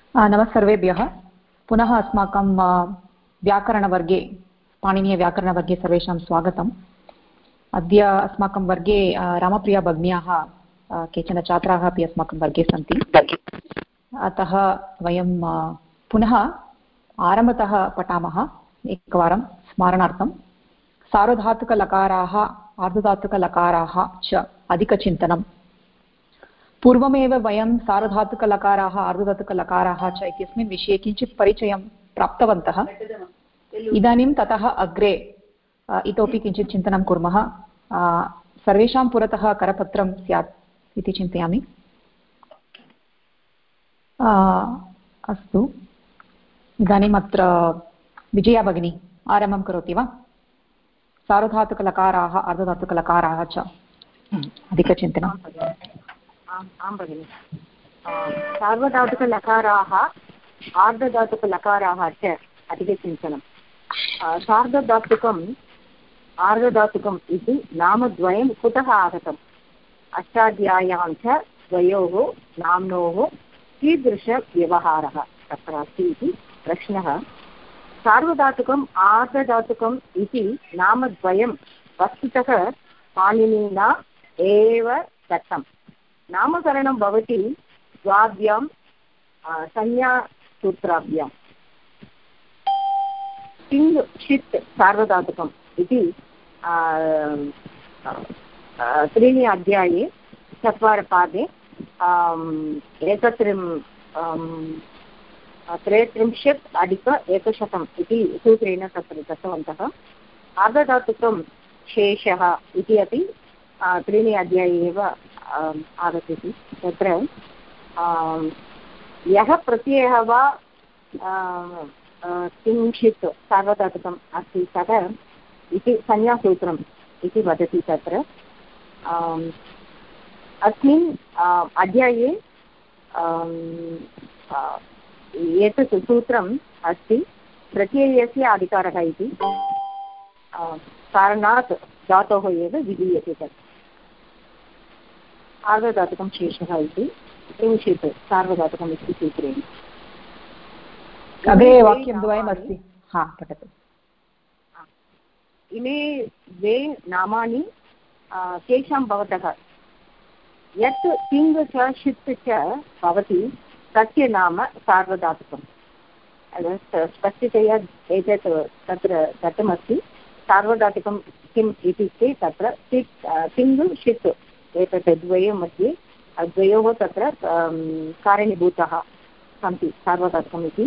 नमः सर्वेभ्यः। पुनः अस्माकं व्याकरणवर्गे पाणिनीयव्याकरणवर्गे सर्वेषां स्वागतम्। अद्य अस्माकं वर्गे रामप्रिया भगिन्याः केचन छात्राः अपि अस्माकं वर्गे सन्ति। अतः वयं पुनः आरम्भतः पठामः। एकवारं स्मारणार्थं सार्वधातुकलकाराः आर्धधातुकलकाराः च अधिकचिन्तनम्। पूर्वमेव वयं सार्वधातुकलकाराः आर्धधातुकलकाराः च इत्यस्मिन् विषये किञ्चित् परिचयं प्राप्तवन्तः। इदानीं ततः अग्रे इतोपि किञ्चित् चिन्तनं कुर्मः। सर्वेषां पुरतः करपत्रं स्यात् इति चिन्तयामि। अस्तु, इदानीम् अत्र विजया भगिनी आरम्भं करोति वा? सार्वधातुकलकाराः आर्धधातुकलकाराः च अधिकचिन्तनम्। आं भगिनि। सार्वधातुकलकाराः आर्धधातुकलकाराः च अधिकचिन्तनं। सार्धधातुकम् आर्धधातुकम् इति नामद्वयं कुतः आगतम्? अष्टाध्याय्यां च द्वयोः नाम्नोः कीदृशव्यवहारः तत्र अस्ति इति प्रश्नः। सार्वधातुकम् आर्धधातुकम् इति नामद्वयं वस्तुतः पाणिनिना एव दत्तम्। नामकरणं भवति द्वाभ्यां संज्ञासूत्राभ्यां। तिङ् षित् सार्वधातुकम् इति त्रीणि अध्याये 4 पादे 33+100 इति सूत्रेण तत्र दत्तवन्तः। आर्धधातुकं शेषः इति अपि 3 अध्याये एव आगच्छति। तत्र यः प्रत्ययः वा किञ्चित् सार्वधातुकम् अस्ति सः इति संज्ञासूत्रम् इति वदति। तत्र अस्मिन् अध्याये एतत् सूत्रम् अस्ति प्रत्ययस्य अधिकारः इति कारणात् धातोः एव विधीयते। तत् आर्धधातुकं शेषः इति किञ्चित् सार्वधातुकम् इति सूत्रेण। अग्रे वाक्यद्वयमस्ति, पठतु। इमे द्वे नामानि केषां भवतः? यत् तिङ् च षित् च भवति तस्य नाम सार्वधातुकम्। स्पष्टतया एतत् तत्र दत्तमस्ति। सार्वधातुकं किम् इत्युक्ते तत्र तिङ् षित् एतत् द्वयोः मध्ये द्वयोः तत्र कारणीभूताः सन्ति सार्वधातुकम् इति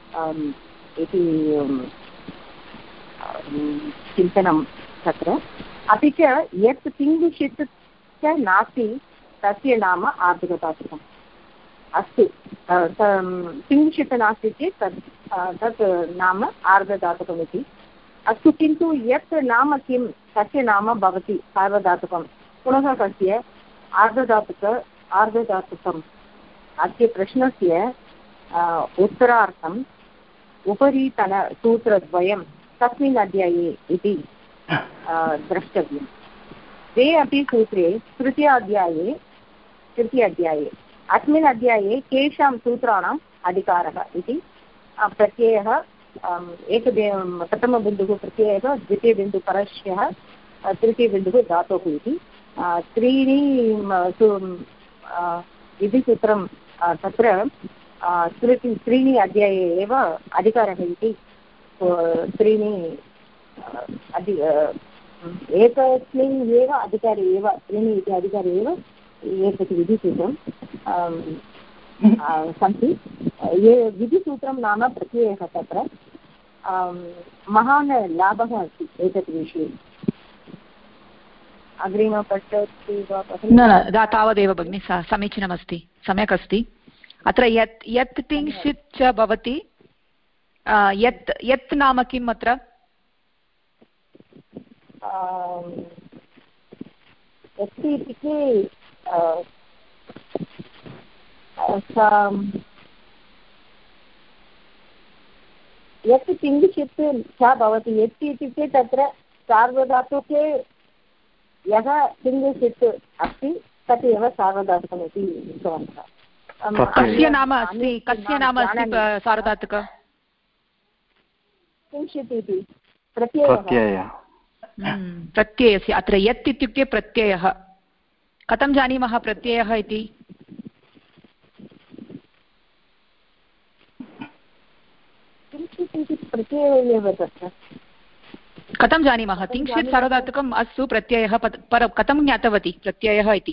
चिन्तनं तत्र। अपि च यत् तिङ् षित् च नास्ति तस्य नाम आर्धधातुकम्। अस्तु, तिङ् षित् नास्ति चेत् तत् नाम आर्धधातुकमिति। अस्तु, किन्तु यत् नाम किं तस्य नाम भवति सार्वधातुकं पुनः तस्य आर्धधातुकम्। अस्य प्रश्नस्य उत्तरार्थम् उपरितनसूत्रद्वयं तस्मिन् अध्याये इति द्रष्टव्यम्। ते अपि सूत्रे तृतीय अध्याये अस्मिन् अध्याये केषां सूत्राणाम् अधिकारः इति प्रत्ययः प्रथमबिन्दुः प्रत्ययः, द्वितीयबिन्दुः परस्यः, तृतीयबिन्दुः धातुः इति त्रीणि विधिसूत्रं तत्र त्रीणि अध्याये एव अधिकारः इति त्रीणि एकस्मिन् एव अधिकारे एव त्रीणि इति अधिकारे एव एतत् विधिसूत्रं सन्ति। ये विधिसूत्रं नाम प्रत्ययः तत्र महान् लाभः अस्ति एतत् विषये। अग्रिम पठति वा? न तावदेव भगिनि, समीचीनमस्ति, सम्यक् अस्ति। अत्र यत् तिङ् षित् च भवति, यत् नाम किम् अत्र? इत्युक्ते यत् तिङ् षित् च भवति। यत् इत्युक्ते तत्र सार्वधातुके यः तिङ् षित् अस्ति तत् एव सार्वधातुकम् इति उक्तवन्तः। कस्य नाम अस्ति सार्वधातुक किञ्चित् इति प्रत्ययस्य अत्र यत् इत्युक्ते प्रत्ययः कथं जानीमः प्रत्ययः इति प्रत्ययः एव तत्र कथं जानीमः तिङ्क्षित् सार्वधातुकम् अस्तु प्रत्ययः पर कथं ज्ञातवती प्रत्ययः इति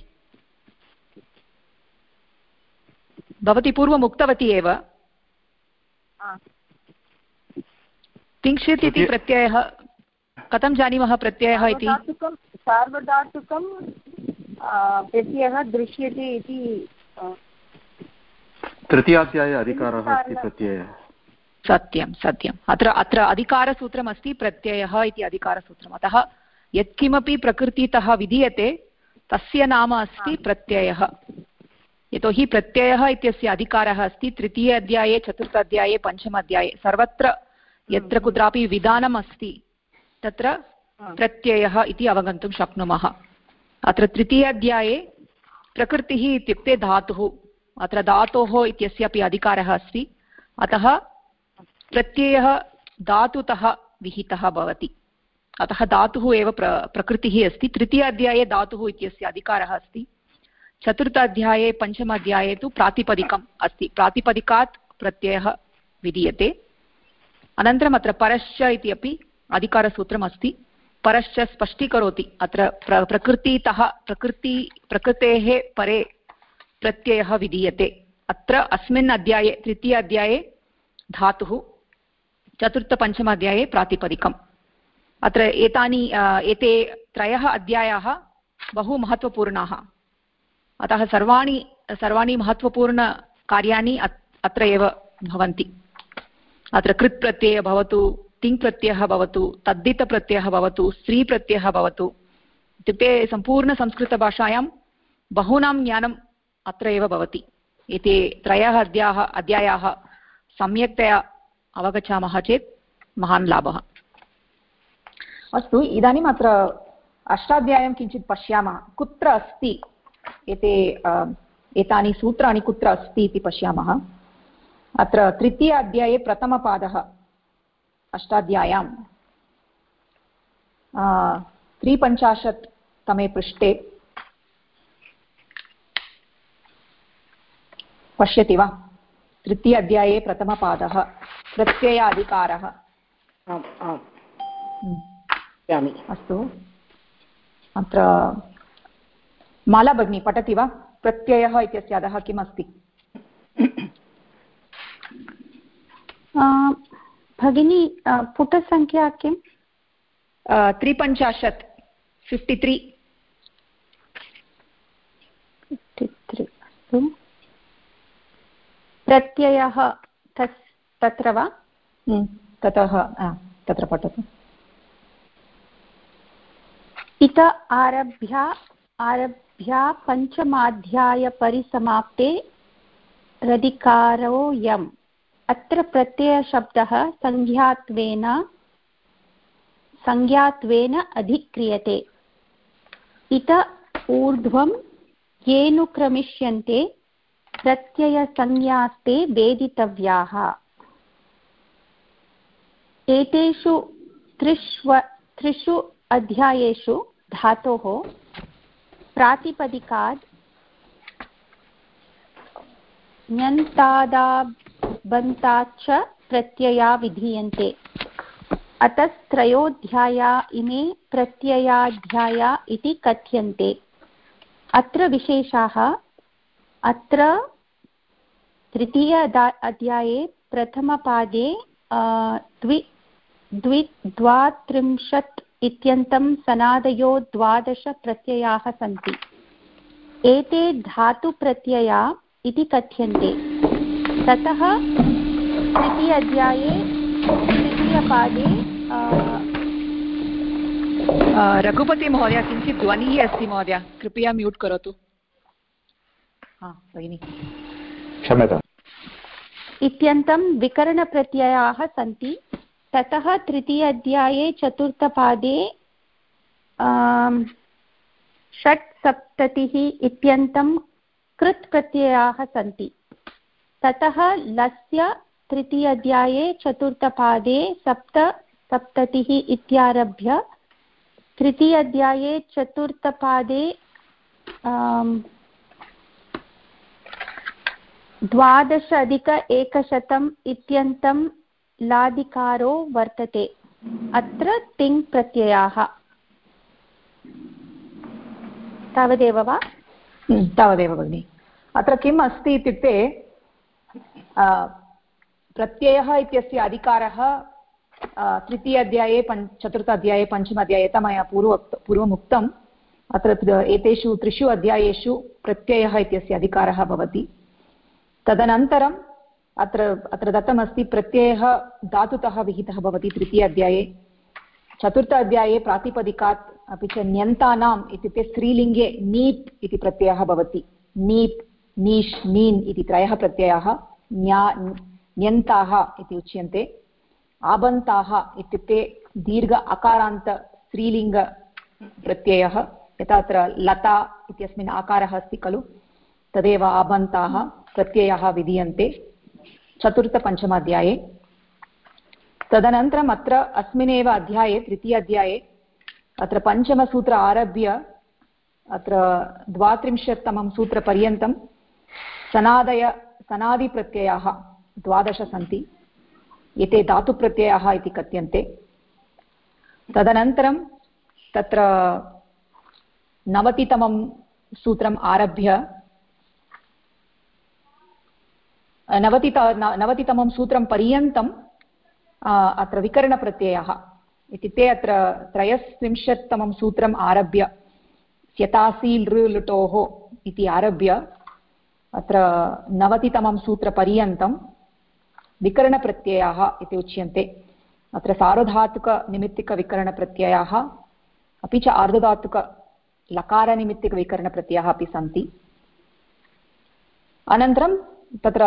भवती पूर्वम् उक्तवती एव तिङ्क्षित् इति प्रत्ययः कथं जानीमः प्रत्ययः इति सार्वधातुकं प्रत्ययः दृश्यते इति तृतीयाध्याये अधिकारः अस्ति प्रत्ययः सत्यं सत्यम् अत्र अधिकारसूत्रमस्ति प्रत्ययः इति अधिकारसूत्रम् अतः यत्किमपि प्रकृतितः विधीयते तस्य नाम अस्ति प्रत्ययः यतोहि प्रत्ययः इत्यस्य अधिकारः अस्ति तृतीय अध्याये चतुर्थ अध्याये पञ्चम अध्याये सर्वत्र यत्र कुत्रापि विधानम् अस्ति तत्र प्रत्ययः इति अवगन्तुं शक्नुमः अत्र तृतीय अध्याये प्रकृतिः इत्युक्ते धातुः अत्र धातोः इत्यस्यापि अधिकारः अस्ति अतः प्रत्ययः धातुतः विहितः भवति अतः धातुः एव प्रकृतिः अस्ति तृतीय अध्याये धातुः इत्यस्य अधिकारः अस्ति चतुर्थ अध्याये पञ्चम अध्याये तु प्रातिपदिकम् अस्ति प्रातिपदिकात् प्रत्ययः विधीयते अनन्तरम् अत्र परश्च इति अपि अधिकारसूत्रम् अस्ति परश्च स्पष्टीकरोति अत्र प्रकृतेः परे प्रत्ययः विधीयते अत्र अस्मिन् अध्याये तृतीय अध्याये धातुः चतुर्थपञ्चम अध्याये प्रातिपदिकम् अत्र एते त्रयः अध्यायाः बहु महत्त्वपूर्णाः अतः सर्वाणि महत्त्वपूर्णकार्याणि अत्र एव भवन्ति अत्र कृत् प्रत्ययः भवतु तिङ् प्रत्ययः भवतु तद्धितप्रत्ययः भवतु स्त्री प्रत्ययः भवतु इत्युक्ते सम्पूर्णसंस्कृतभाषायां बहूनां ज्ञानम् अत्र एव भवति एते त्रयः अध्यायाः सम्यक्तया अवगच्छामः चेत् महान् लाभः अस्तु इदानीम् अत्र अष्टाध्यायीं किञ्चित् पश्यामः कुत्र अस्ति एतानि सूत्राणि कुत्र अस्ति इति पश्यामः अत्र तृतीय अध्याये प्रथमपादः अष्टाध्याय्यां 350 पृष्ठे पश्यति वा तृतीय अध्याये प्रथमपादः प्रत्ययाधिकारः अस्तु अत्र माला भगिनी पठति वा प्रत्ययः इत्यस्य अधः किम् अस्ति भगिनी पुटसङ्ख्या किम् 350 53 अस्तु प्रत्ययः तत्र वा तत्र पठतु इत आरभ्य पञ्चमाध्यायपरिसमाप्ते रदिकारो यम् अत्र प्रत्ययशब्दः संज्ञात्वेन अधिक्रियते इत ऊर्ध्वं येनुक्रमिष्यन्ते प्रत्ययसंज्ञास्ते वेदितव्याः एतेषु त्रिषु अध्यायेषु धातोः प्रातिपदिकात् ण्यन्तादाबन्ताच्च प्रत्यया विधीयन्ते अतस्त्रयोऽध्याया इमे प्रत्ययाध्याया इति कथ्यन्ते अत्र विशेषाः अत्र तृतीय अध्याये प्रथमपादे 32 इत्यन्तं सनादयो 12 प्रत्ययाः सन्ति एते धातुप्रत्यया इति कथ्यन्ते ततः तृतीय अध्याये तृतीयपादे रघुपति महोदय किञ्चित् ध्वनिः अस्ति महोदय कृपया म्यूट् करोतु भगिनि क्षम्यताम् इत्यन्तं विकरणप्रत्ययाः सन्ति ततः तृतीय अध्याये चतुर्थपादे 67 इत्यन्तं कृत् प्रत्ययाः सन्ति ततः लस्य तृतीयाध्याये चतुर्थपादे सप्ततिः इत्यारभ्य तृतीयाध्याये चतुर्थपादे 12+100 इत्यन्तं लादिकारो वर्तते। अत्र तिङ् प्रत्ययाः। तावदेव वा? तावदेव भगिनि। अत्र किम् अस्ति इत्युक्ते प्रत्ययः इत्यस्य अधिकारः तृतीय अध्याये चतुर्थ अध्याये पञ्चम अध्याये यथा मया पूर्वम् उक्तम्। अत्र एतेषु त्रिषु अध्यायेषु प्रत्ययः इत्यस्य अधिकारः भवति। तदनन्तरम् अत्र दत्तमस्ति प्रत्ययः धातुतः विहितः भवति तृतीय अध्याये। चतुर्थ अध्याये प्रातिपदिकात् अपि च ण्यन्तानाम् इत्युक्ते स्त्रीलिङ्गे नीप् इति प्रत्ययः भवति। नीप् नीश् नीन् इति त्रयः प्रत्ययाः ण्यन्ताः इति उच्यन्ते। आबन्ताः इत्युक्ते दीर्घ अकारान्त स्त्रीलिङ्गप्रत्ययः। यथा अत्र लता इत्यस्मिन् आकारः अस्ति खलु, तदेव आबन्ताः प्रत्ययाः विधीयन्ते चतुर्थ-पञ्चमाध्याये। तदनन्तरम् अत्र अस्मिन्नेव अध्याये तृतीय अध्याये अत्र पञ्चमसूत्र आरभ्य अत्र 32तमं सूत्रपर्यन्तं सनादिप्रत्ययाः 12 सन्ति। एते धातुप्रत्ययाः इति कथ्यन्ते। तदनन्तरं तत्र 90तमं सूत्रम् आरभ्य 90तमं सूत्रं पर्यन्तम् अत्र विकरणप्रत्ययाः इत्युक्ते अत्र 33तमं सूत्रम् आरभ्य स्यतासि लृ लुटोः इति आरभ्य अत्र 90तमं सूत्रपर्यन्तं विकरणप्रत्ययाः इति उच्यन्ते। अत्र सार्वधातुकनिमित्तिकविकरणप्रत्ययाः अपि च आर्धधातुकलकारनिमित्तिकविकरणप्रत्ययाः अपि सन्ति। अनन्तरं तत्र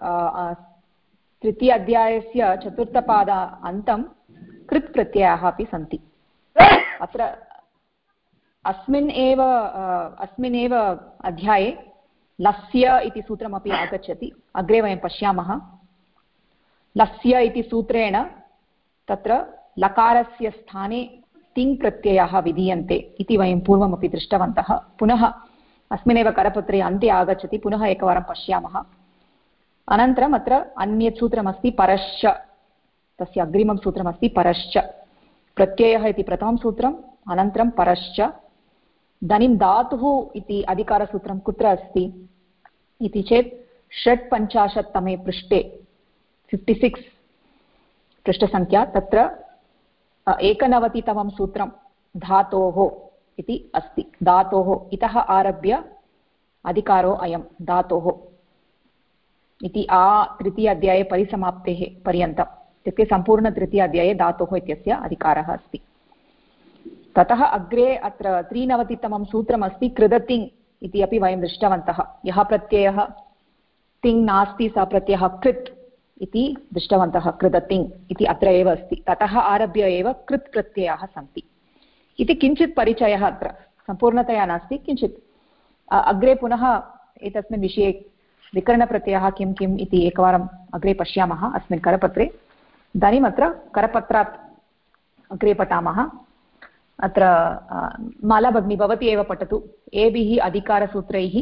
तृतीय अध्यायस्य चतुर्थपाद अन्तं कृत् प्रत्ययाः अपि सन्ति। अत्र अस्मिन् एव अध्याये लस्य इति सूत्रमपि आगच्छति। अग्रे वयं पश्यामः। लस्य इति सूत्रेण तत्र लकारस्य स्थाने तिङ् प्रत्ययाः विधीयन्ते इति वयं पूर्वमपि दृष्टवन्तः। पुनः अस्मिन्नेव करपत्रे अन्ते आगच्छति। पुनः एकवारं पश्यामः। अनन्तरम् अत्र अन्यत् सूत्रमस्ति परश्च। तस्य अग्रिमं सूत्रमस्ति परश्च। प्रत्ययः इति प्रथमं सूत्रम्, अनन्तरं परश्च। इदानीं धातुः इति अधिकारसूत्रं कुत्र अस्ति इति चेत् 55तमे पृष्ठे 56 पृष्ठसङ्ख्या तत्र 91तमं सूत्रं धातोः इति अस्ति। धातोः इतः आरभ्य अधिकारो अयं धातोः इति तृतीय अध्याये परिसमाप्तेः पर्यन्तम् इत्युक्ते सम्पूर्ण तृतीय अध्याये धातोः इत्यस्य अधिकारः अस्ति। ततः अग्रे अत्र 93तमं सूत्रमस्ति कृदतिङ् इति अपि वयं दृष्टवन्तः। यः प्रत्ययः तिङ् नास्ति सः प्रत्ययः कृत् इति दृष्टवन्तः। कृदतिङ् इति अत्र एव अस्ति। ततः आरभ्य एव कृत् प्रत्ययाः सन्ति इति किञ्चित् परिचयः अत्र सम्पूर्णतया नास्ति। किञ्चित् अग्रे पुनः एतस्मिन् विषये विकरणप्रत्ययः किं किम् इति एकवारम् अग्रे पश्यामः अस्मिन् करपत्रे। इदानीम् अत्र करपत्रात् अग्रे पठामः। अत्र माला भगिनी भवती एव पठतु। एभिः अधिकारसूत्रैः।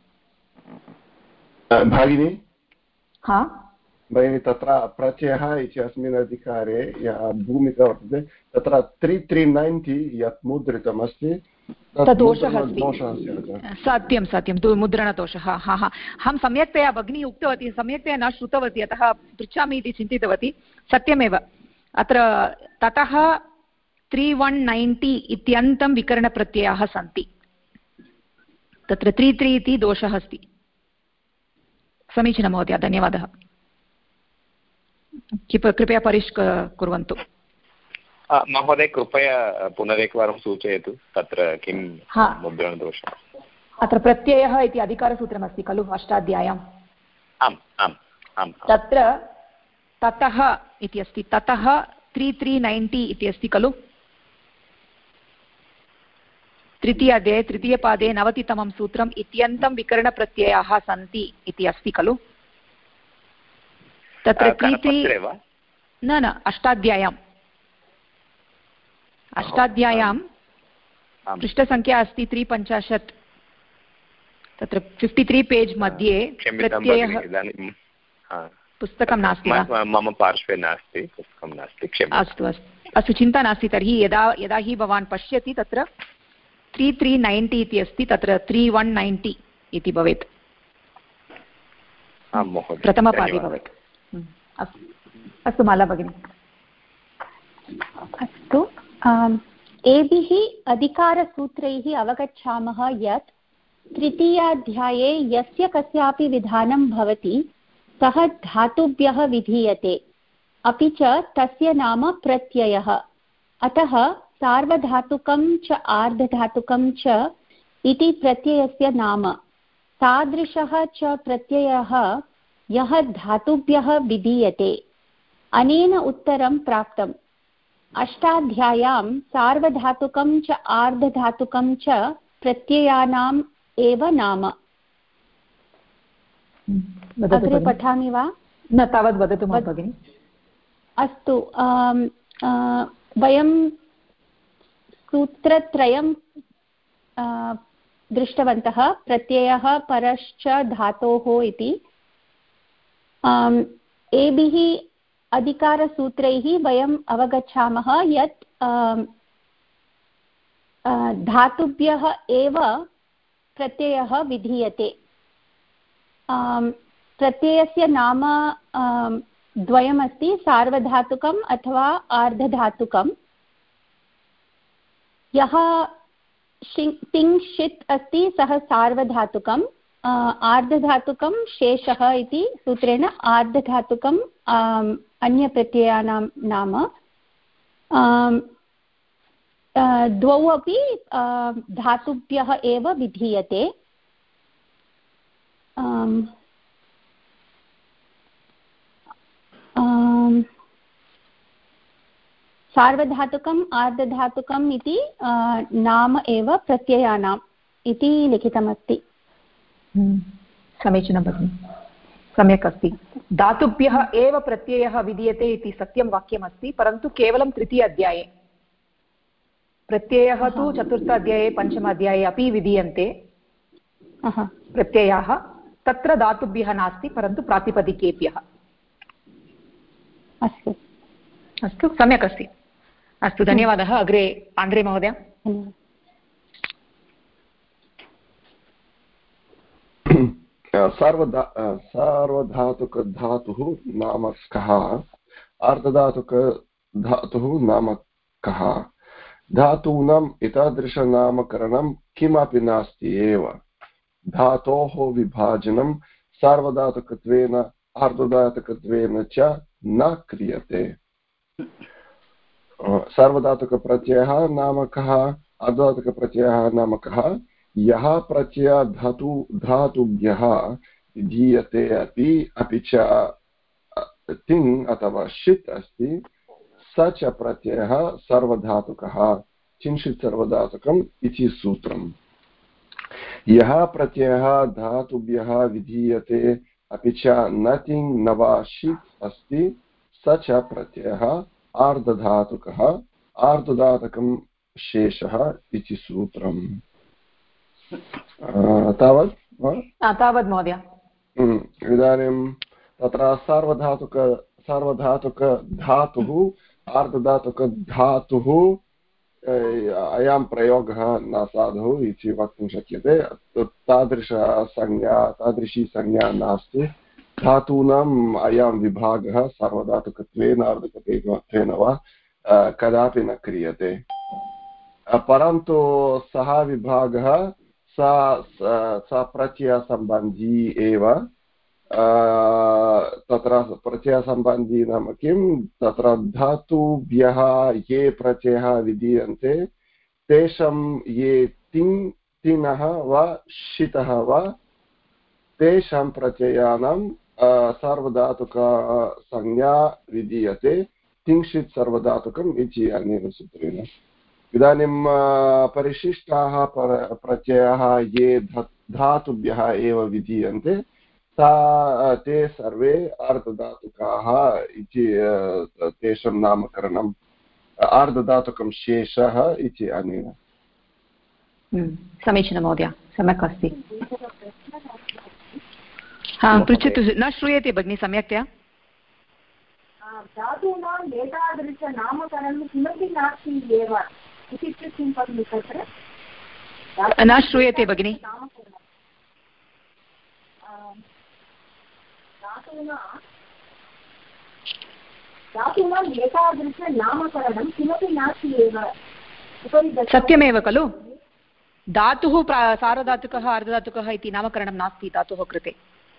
भगिनी हा भगिनी तत्र प्रत्ययः इति अस्मिन् अधिकारे या भूमिका वर्तते तत्र 3390 यत् मुद्रितमस्ति दोषः अस्ति। सत्यं सत्यं मुद्रणदोषः। हा हा अहं सम्यक्तया भगिनी उक्तवती, सम्यक्तया न श्रुतवती, अतः पृच्छामि इति चिन्तितवती। सत्यमेव अत्र ततः 3190 इत्यन्तं विकरणप्रत्ययाः सन्ति। तत्र 33 इति दोषः अस्ति। समीचीनं महोदय, धन्यवादः। कृपया परिष्कुर्वन्तु। महोदय कृपया पुनरेकवारं सूचयतु तत्र किं मुद्रणदोषः। अत्र प्रत्ययः इति अधिकारसूत्रमस्ति खलु अष्टाध्याय्याम्। आम् आम् आम्। तत्र ततः इति अस्ति। ततः 3390 इति अस्ति खलु। तृतीय अध्याये तृतीयपादे 90तमं सूत्रम् इत्यन्तं विकरणप्रत्ययाः सन्ति इति अस्ति खलु। तत्र न अष्टाध्याय्यां पृष्ठसङ्ख्या अस्ति 350 तत्र 53 पेज् मध्ये प्रत्ययः पुस्तकं नास्ति मम पार्श्वे नास्ति पुस्तकं नास्ति अस्तु अस्तु चिन्ता नास्ति तर्हि यदा हि भवान् पश्यति तत्र 3390 इति अस्ति तत्र 3190 इति भवेत् प्रथमपादे भवेत् अस्तु माला भगिनी अस्तु एभिः अधिकारसूत्रैः अवगच्छामः यत् तृतीयाध्याये यस्य कस्यापि विधानं भवति सः धातुभ्यः विधीयते अपि च तस्य नाम प्रत्ययः अतः सार्वधातुकं च आर्धधातुकं च इति प्रत्ययस्य नाम तादृशः च प्रत्ययः यः धातुभ्यः विधीयते अनेन उत्तरं प्राप्तम् अष्टाध्याय्यां सार्वधातुकं च आर्धधातुकं च प्रत्ययानाम् एव नाम अग्रे पठामि वा न तावद् वदतु भगिनि अस्तु वयं सूत्रत्रयं दृष्टवन्तः प्रत्ययः परश्च धातोः इति एभिः अधिकारसूत्रैः वयम् अवगच्छामः यत् धातुभ्यः एव प्रत्ययः विधीयते प्रत्ययस्य नाम द्वयमस्ति सार्वधातुकम् अथवा आर्धधातुकम् यः तिङ् षित् अस्ति सः सार्वधातुकम् आर्धधातुकं शेषः इति सूत्रेण आर्धधातुकम् अन्यप्रत्ययानां नाम द्वौ अपि धातुभ्यः एव विधीयते सार्वधातुकम् आर्धधातुकम् इति नाम एव प्रत्ययानाम् इति लिखितमस्ति समीचीनं भगिनि सम्यक् अस्ति धातुभ्यः एव प्रत्ययः विधीयते इति सत्यं वाक्यमस्ति परन्तु केवलं तृतीय अध्याये प्रत्ययः तु चतुर्थ अध्याये पञ्चम अध्याये अपि विधीयन्ते प्रत्ययाः तत्र धातुभ्यः नास्ति परन्तु प्रातिपदिकेभ्यः अस्तु अस्तु सम्यक् अस्ति अस्तु धन्यवादः अग्रे आन्द्रे महोदय सार्वधातुकधातुः नाम कः अर्धधातुकधातुः नाम कः धातूनाम् एतादृशनामकरणं किमपि नास्ति एव धातोः विभाजनं सार्वधातुकत्वेन अर्धधातुकत्वेन च न क्रियते सार्वधातुकप्रत्ययः नाम कः अर्धधातुकप्रत्ययः नाम कः यः प्रत्ययः धातुभ्यः विधीयते अपि च तिङ् अथवा षित् अस्ति स च प्रत्ययः सर्वधातुकः चिंशित् सर्वधातुकम् इति सूत्रम् यः प्रत्ययः धातुभ्यः विधीयते अपि च न तिङ् न वा षित् अस्ति स च प्रत्ययः आर्धधातुकः आर्धधातुकं शेषः इति सूत्रम् तावत् महोदय इदानीं तत्र सार्वधातुकधातुः आर्धधातुकधातुः अयं प्रयोगः न साधुः इति वक्तुं शक्यते तादृशी संज्ञा नास्ति धातूनाम् अयं विभागः सार्वधातुकत्वेन अर्धधातुकत्वेन वा कदापि न क्रियते परन्तु सः विभागः सा प्रत्ययसम्बन्धी एव तत्र प्रत्ययसम्बन्धी नाम किं तत्र धातुभ्यः ये प्रत्ययः विधीयन्ते तेषां ये तिनः वा षितः वा तेषां प्रत्ययानां सार्वधातुकसंज्ञा विधीयते तिङ्षित् सर्वधातुकम् इति अनेन सूत्रेण इदानीं परिशिष्टाः प्रत्ययाः ये धातुभ्यः एव विधीयन्ते ते सर्वे आर्धधातुकाः इति तेषां नामकरणम् आर्धधातुकं शेषः इति अनेन। समीचीनं महोदय, सम्यक् अस्ति। पृच्छतु, न श्रूयते भगिनि सम्यक्तया। धातूनां एतादृशनामकरणं किमपि नास्ति एव इत्युक्ते किं भगिनि तत्र न श्रूयते भगिनि। धातूनाम् एतादृशनामकरणं किमपि नास्ति एव। सत्यमेव खलु, धातुः सार्वधातुकः अर्धधातुकः इति नामकरणं नास्ति धातोः कृते।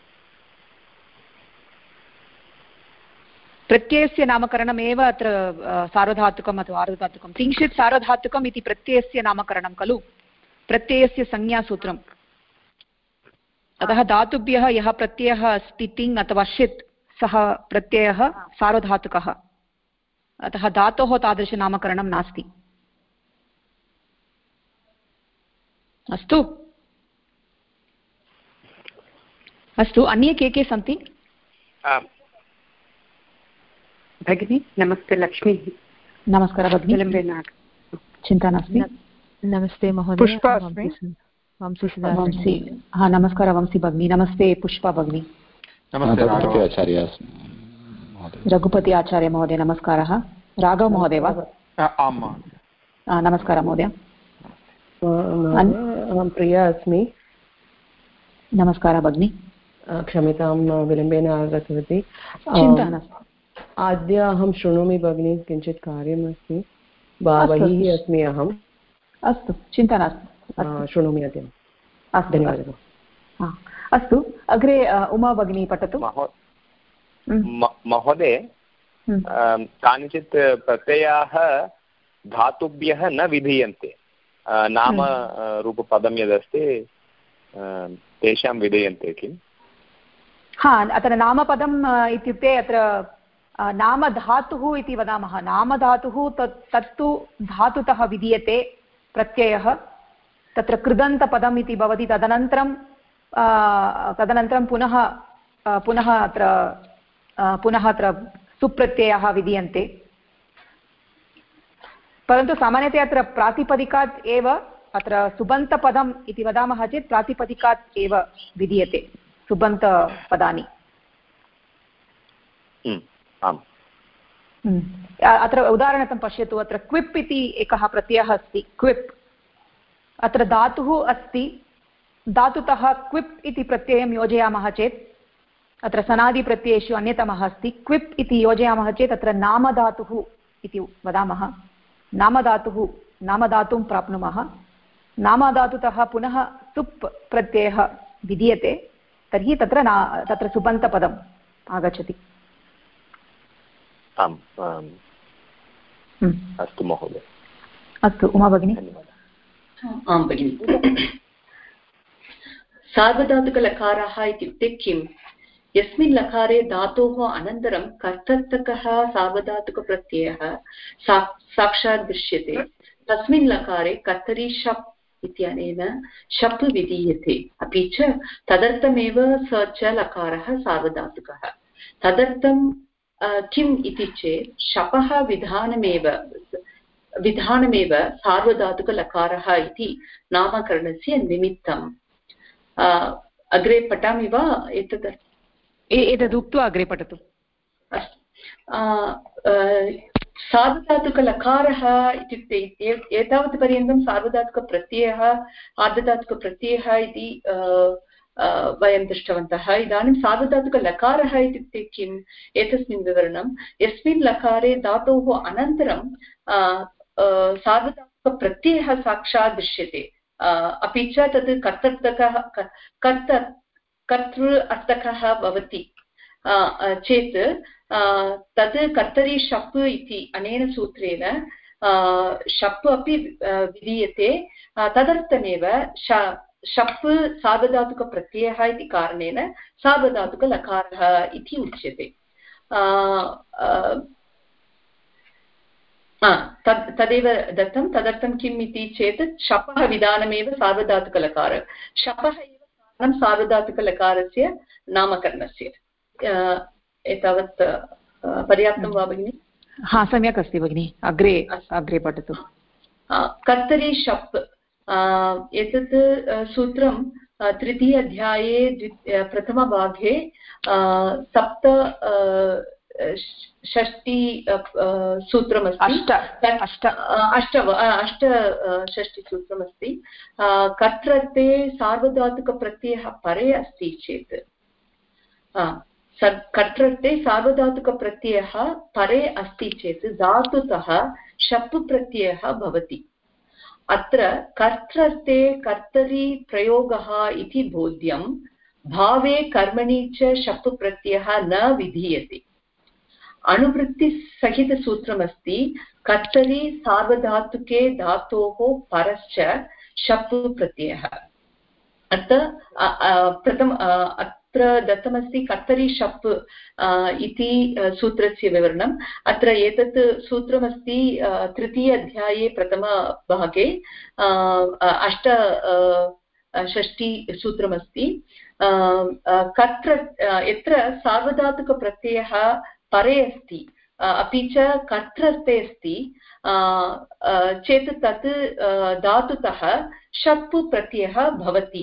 प्रत्ययस्य नामकरणमेव अत्र सार्वधातुकम् अथवा आर्धधातुकं। तिंशित् सार्वधातुकम् इति प्रत्ययस्य नामकरणं खलु, प्रत्ययस्य संज्ञासूत्रम्। अतः धातुभ्यः यः प्रत्ययः अस्ति तिङ् अथवा षित्, सः प्रत्ययः सार्वधातुकः। अतः धातोः तादृशनामकरणं नास्ति। अस्तु अस्तु, अन्ये के सन्ति भगिनी? नमस्ते लक्ष्मी। नमस्कारः भगिनी। विलम्बेन चिन्ता नास्ति। नमस्ते महोदय। पुष्पा अस्मि। नमस्कारः वंशी भगिनी। नमस्ते पुष्पा भगिनी। रघुपति आचार्य महोदय नमस्कारः। राघव महोदय वा? नमस्कारः महोदय। अहं प्रिया अस्मि। नमस्कारः भगिनी। क्षम्यतां विलम्बेन आगतवती। चिन्ता नास्ति। अद्य अहं शृणोमि भगिनी, किञ्चित् कार्यमस्ति, बहिः अस्मि अहम्। अस्तु, चिन्ता नास्ति, शृणोमि अद्य। अस्तु, धन्यवादः। अस्तु, अग्रे उमा भगिनी पठतु। महोदय, कानिचित् प्रत्ययाः धातुभ्यः न विधीयन्ते, नाम रूपपदं यदस्ति तेषां विधीयन्ते किम्? अत्र नामपदम् इत्युक्ते अत्र नामधातुः इति वदामः। नामधातुः तत्तु धातुतः विधीयते प्रत्ययः। तत्र कृदन्तपदम् इति भवति। तदनन्तरं पुनः अत्र सुप्रत्ययाः विधीयन्ते। परन्तु सामान्यतया अत्र प्रातिपदिकात् एव, अत्र सुबन्तपदम् इति वदामः चेत् प्रातिपदिकात् एव विधीयते सुबन्तपदानि। अत्र उदाहरणार्थं पश्यतु, अत्र क्विप् इति एकः प्रत्ययः अस्ति। क्विप्, अत्र धातुः अस्ति, धातुतः क्विप् इति प्रत्ययं योजयामः चेत्, अत्र सनादिप्रत्ययेषु अन्यतमः अस्ति। क्विप् इति योजयामः चेत् अत्र नामधातुः इति वदामः। नामधातुं प्राप्नुमः। नामधातुतः पुनः सुप् प्रत्ययः विधीयते, तर्हि तत्र सुबन्तपदम् आगच्छति। अस्तु महोदय। अस्तु, उमा भगिनी। आं भगिनि। सार्वधातुकलकारः इत्युक्ते किम्? यस्मिन् लकारे धातोः अनन्तरं कर्तृत्तकः सार्वधातुकप्रत्ययः साक्षात् दृश्यते, तस्मिन् लकारे कर्तरि शप् इत्यनेन शप् विधीयते। अपि च तदर्थमेव स च लकारः सार्वधातुकः। तदर्थं किम् इति चेत् शपः विधानमेव सार्वधातुकलकारः इति नामकरणस्य निमित्तम्। अग्रे पठामि वा? एतदुक्त्वा अग्रे पठतु। अस्तु। सार्वधातुकलकारः इत्युक्ते एतावत् पर्यन्तं सार्वधातुकप्रत्ययः आर्धधातुकप्रत्ययः इति वयं दृष्टवन्तः। इदानीं सार्वधातुकलकारः इत्युक्ते किम्? एतस्मिन् विवरणं, यस्मिन् लकारे धातोः अनन्तरं सार्वधातुकप्रत्ययः साक्षात् दृश्यते, अपि च तत् कर्तृ अर्थकः भवति चेत् तत् कर्तरि शप् इति अनेन सूत्रेण शप् अपि विधीयते। तदर्थमेव शप् सार्वधातुकप्रत्ययः इति कारणेन सार्वधातुकलकारः इति उच्यते। तदेव दत्तं। तदर्थं किम् इति चेत् शपः विधानमेव सार्वधातुकलकारः। शपः एव कारणं सार्वधातुकलकारस्य नामकरणस्य। एतावत् पर्याप्तं वा भगिनि? हा, सम्यक् अस्ति भगिनि। अग्रे पठतु। कर्तरि शप् एतत् सूत्रं तृतीय अध्याये प्रथमभागे षष्टि सूत्रमस्ति। षष्टिसूत्रमस्ति। कर्तृर्थे सार्वधातुकप्रत्ययः परे अस्ति चेत् कर्तृर्थे सार्वधातुकप्रत्ययः परे अस्ति चेत् धातुतः शप् प्रत्ययः भवति। अत्र कर्तृर्थे कर्तरि प्रयोगः इति बोध्यं, भावे कर्मणि च शप् प्रत्ययः न विधीयते। अनुवृत्तिसहितसूत्रमस्ति कर्तरि सार्वधातुके धातोः परश्च शप् प्रत्ययः। अत्र दत्तमस्ति कर्तरि शप् इति सूत्रस्य विवरणम्। अत्र एतत् सूत्रमस्ति तृतीय अध्याये प्रथमभागे षष्टिसूत्रमस्ति। यत्र सार्वधातुकप्रत्ययः परे अस्ति अपि च कर्तृर्थे अस्ति चेत् तत् धातुतः शप् प्रत्ययः भवति।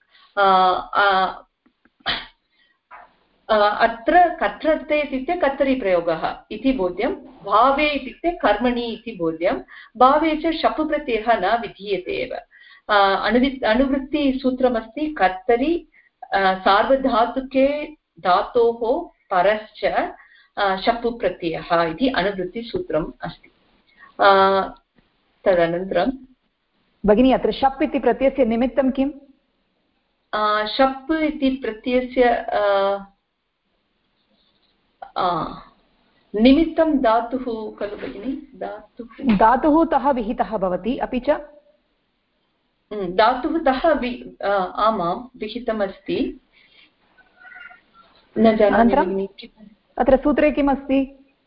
अत्र कर्तृर्थे इत्युक्ते कर्तरिप्रयोगः इति बोध्यं, भावे इत्युक्ते कर्मणि इति बोध्यं, भावे च शप् प्रत्ययः न विधीयते एव। अनुवृत्तिसूत्रमस्ति कर्तरि सार्वधातुके धातोः परश्च शप् प्रत्ययः इति अनुवृत्तिसूत्रम् अस्ति। तदनन्तरं भगिनी अत्र शप् इति प्रत्ययस्य निमित्तं किम्? शप् इति प्रत्ययस्य निमित्तं धातुः खलु भगिनि? धातुः तः विहितः भवति, अपि च धातुः तः आमां विहितमस्ति। न जानामि भगिनि अत्र सूत्रे किम् अस्ति?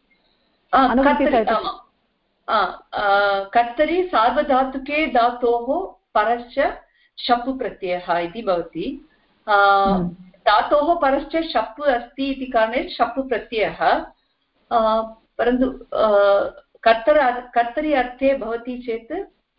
कर्तरि सार्वधातुके धातोः परश्च शप् प्रत्ययः इति भवति। धातोः परश्च शप् अस्ति इति कारणे शप् प्रत्ययः, परन्तु कर्तरि अर्थे भवति चेत्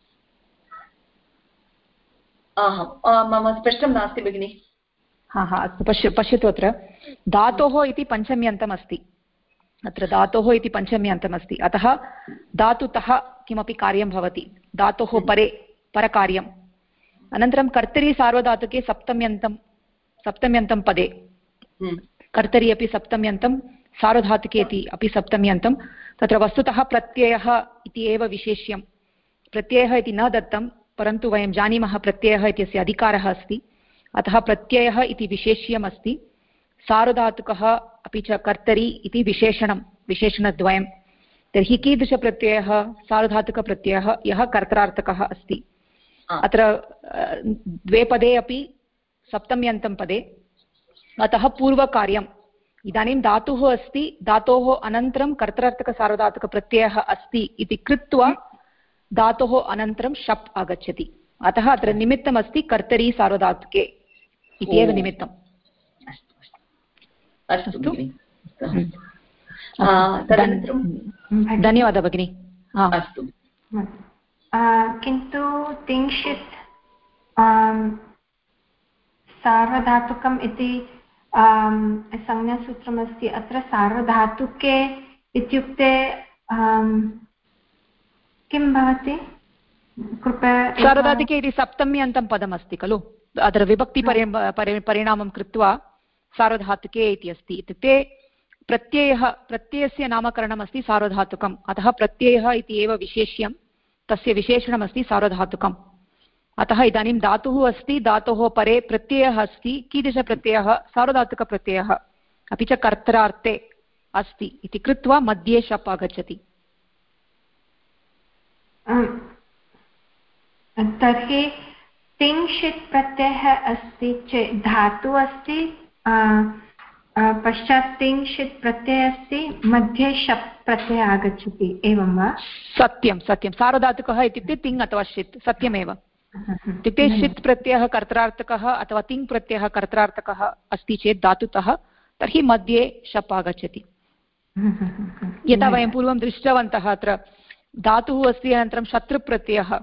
मम स्पष्टं नास्ति भगिनि। अस्तु, पश्यतु। अत्र धातोः इति पञ्चम्यन्तम् अस्ति। अत्र धातोः इति पञ्चम्यन्तमस्ति, अतः धातुतः किमपि कार्यं भवति, धातोः परे परकार्यम्। अनन्तरं कर्तरि सार्वधातुके सप्तम्यन्तं पदे, कर्तरि अपि सप्तम्यन्तं, सार्वधातुके अपि सप्तम्यन्तं। तत्र वस्तुतः प्रत्ययः इति एव विशेष्यं। प्रत्ययः इति न दत्तं, परन्तु वयं जानीमः प्रत्ययः इत्यस्य अधिकारः अस्ति, अतः प्रत्ययः इति विशेष्यम् अस्ति। सार्वधातुकः अपि च कर्तरि इति विशेषणद्वयं। तर्हि कीदृशप्रत्ययः? सार्वधातुकप्रत्ययः, यः कर्तरार्थकः अस्ति। अत्र द्वे पदे अपि सप्तम्यन्तं पदे, अतः पूर्वकार्यम्। इदानीं धातुः अस्ति, धातोः अनन्तरं कर्तरार्थकसार्वधातुकप्रत्ययः अस्ति इति कृत्वा धातोः अनन्तरं शप् आगच्छति। अतः अत्र निमित्तमस्ति कर्तरि सार्वधातुके इति एव निमित्तम्। अस्तु, धन्यवादः भगिनि। अस्तु, किन्तु तिङ्क्षित् सार्वधातुकम् इति संज्ञासूत्रमस्ति। अत्र सार्वधातुके इत्युक्ते किं भवति? कृपया। सार्वधातुके इति सप्तम्यन्तं पदमस्ति खलु, अत्र विभक्ति परिणामं कृत्वा सार्वधातुके इति अस्ति। इत्युक्ते प्रत्ययस्य नामकरणम् अस्ति सार्वधातुकम्, अतः प्रत्ययः इति एव विशेष्यं, तस्य विशेषणमस्ति सार्वधातुकम्। अतः इदानीं धातुः अस्ति, धातोः परे प्रत्ययः अस्ति। कीदृशप्रत्ययः? सार्वधातुकप्रत्ययः, अपि च कर्तरार्थे अस्ति इति कृत्वा मध्ये शप् आगच्छति। तर्हि तिङ्क्षित् प्रत्ययः अस्ति चेत् धातुः अस्ति, पश्चात् तिङ्क्षित् प्रत्ययः अस्ति, मध्ये शप् प्रत्ययः आगच्छति, एवं वा? सत्यं। सार्वधातुकः इत्युक्ते तिङ् अथवा षित्, सत्यमेव। इत्युक्ते षित् प्रत्ययः कर्त्रार्थकः अथवा तिङ् प्रत्ययः कर्त्रार्थकः अस्ति चेत् धातुतः तर्हि मध्ये शप् आगच्छति। यथा वयं पूर्वं दृष्टवन्तः अत्र धातुः अस्ति अनन्तरं शत्रुप्रत्ययः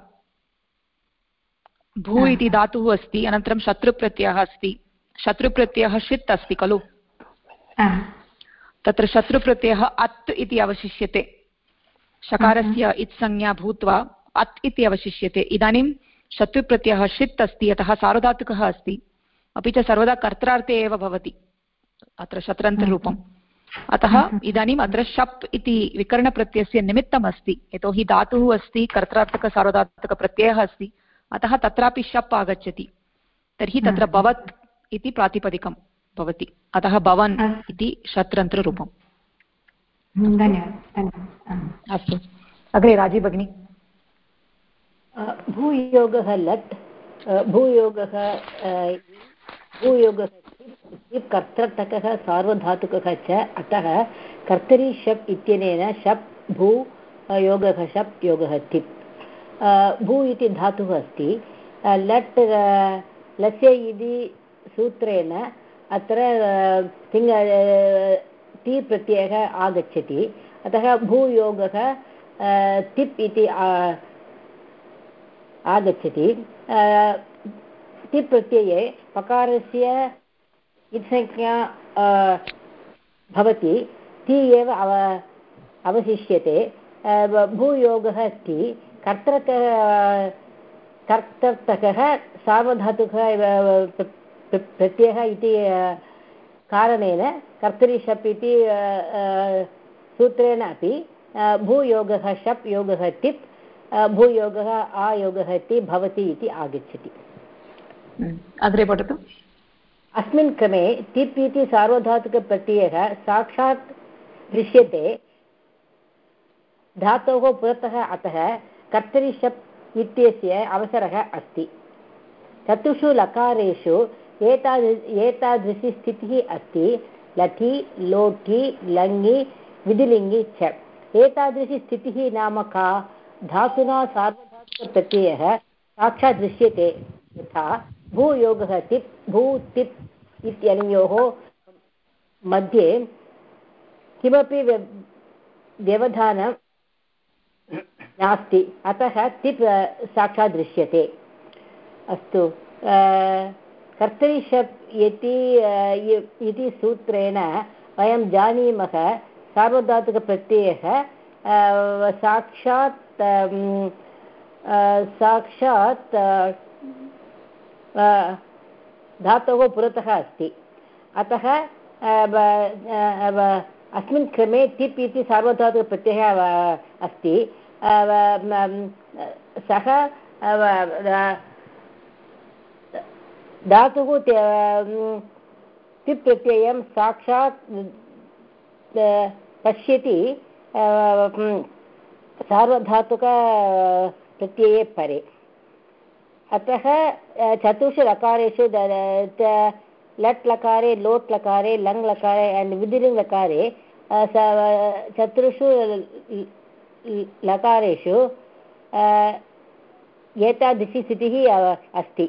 भू इति धातुः अस्ति अनन्तरं शत्रुप्रत्ययः अस्ति। शत्रुप्रत्ययः षित् अस्ति खलु, तत्र शत्रुप्रत्ययः अत् इति अवशिष्यते, शकारस्य इत्संज्ञा भूत्वा अत् इति अवशिष्यते। इदानीं शत्रुप्रत्ययः षित् अस्ति, अतः सार्वधातुकः अस्ति, अपि च सर्वदा कर्त्रार्थे एव भवति अत्र शत्रन्तरूपम्। अतः इदानीम् अत्र शप् इति विकरणप्रत्ययस्य निमित्तम् अस्ति, यतोहि धातुः अस्ति, कर्त्रार्थकसार्वधातुकप्रत्ययः अस्ति, अतः तत्रापि शप् आगच्छति। तर्हि तत्र भवत् इति प्रातिपदिकं भवति, अतः भवन् इति शत्रन्तरूपम्। धन्यवादः। अस्तु, अग्रे राजी भगिनी। भूयोगः लट् भूयोगः कर्तृतकः सार्वधातुकः च, अतः कर्तरि शप् इत्यनेन शप् भू योगः शप् योगः तिप्। भू इति धातुः अस्ति, लट् लस्य इति सूत्रेण अत्र ति प्रत्ययः आगच्छति, अतः भूयोगः तिप् इति आगच्छति। तिप् प्रत्यये पकारस्य इत्संज्ञा भवति, ति एव अवशिष्यते। भूयोगः ति कर्तृतकः सार्वधातुकः प्रत्ययः इति कारणेन कर्तरि शप् इति सूत्रेण अपि भूयोगः शप् योगः तिप् भूयोगः आयोगः ति भवति इति आगच्छति। अग्रे पठतु। अस्मिन् क्रमे तिप् इति सार्वधातुकप्रत्ययः साक्षात् दृश्यते धातोः पुरतः, अतः कर्तरि शप् इत्यस्य अवसरः अस्ति। चतुषु लकारेषु एतादृशी स्थितिः अस्ति, लठि लोटि लङि विधिलिङ्गि च। एतादृशी स्थितिः नाम का? धातुना सार्वधातुकप्रत्ययः साक्षात् दृश्यते, यथा भूयोगः तिप् भू तिप् इत्यनयोः मध्ये किमपि व्यवधानं नास्ति, अतः तिप् साक्षात् दृश्यते। अस्तु, कर्तरि शप् इति सूत्रेण वयं जानीमः सार्वधातुकप्रत्ययः साक्षात् धातोः पुरतः अस्ति, अतः अस्मिन् क्रमे तिप् इति सार्वधातुकप्रत्ययः अस्ति। सः धातुः तिप् प्रत्ययं साक्षात् पश्यति सार्वधातुकप्रत्यये परे। अतः चतुर्षु लकारेषु लट् लकारे लोट् लकारे लङ् लकारे एण्ड् विधिलिङ् लकारे चतुर्षु लकारेषु एतादृशी स्थितिः अस्ति।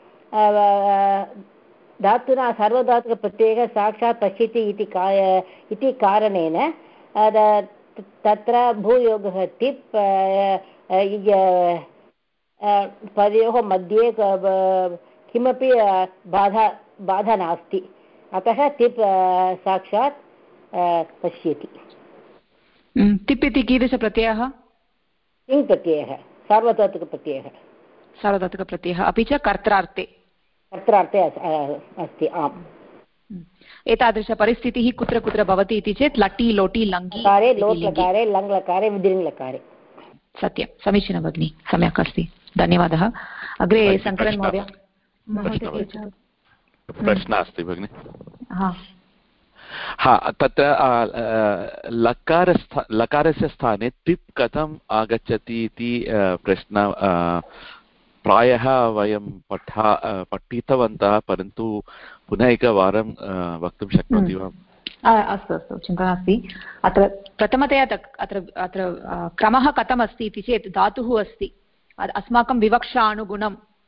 धातुना सार्वधातुकप्रत्ययः साक्षात् पश्यति इति कारणेन तत्र भूयोगः तिप् पदयोः मध्ये किमपि बाधा नास्ति, अतः तिप् साक्षात् पश्यति। तिप् इति कीदृशप्रत्ययः? तिङ् प्रत्ययः, सार्वधातुकप्रत्ययः, अपि च कर्त्रार्थे अस्ति। आम्, एतादृशपरिस्थितिः कुत्र कुत्र भवति इति चेत् लटि लोटि लङ्गि लोट् लकारे लङ् लकारे विधिलिङ् लकारे। सत्यं, समीचीनं भगिनि, सम्यक् अस्ति, धन्यवादः। अग्रे शङ्करन् महोदय। प्रश्नः अस्ति भगिनि। तत्र लकारस्य स्थाने तिप् कथम् आगच्छति इति प्रश्नः प्रायः वयं पठितवन्तः, परन्तु पुनः एकवारं वक्तुं शक्नोति वा? अस्तु अस्तु, चिन्ता नास्ति। अत्र प्रथमतया अत्र क्रमः कथम् अस्ति इति चेत् धातुः अस्ति, अस्माकं विवक्षानुगुणं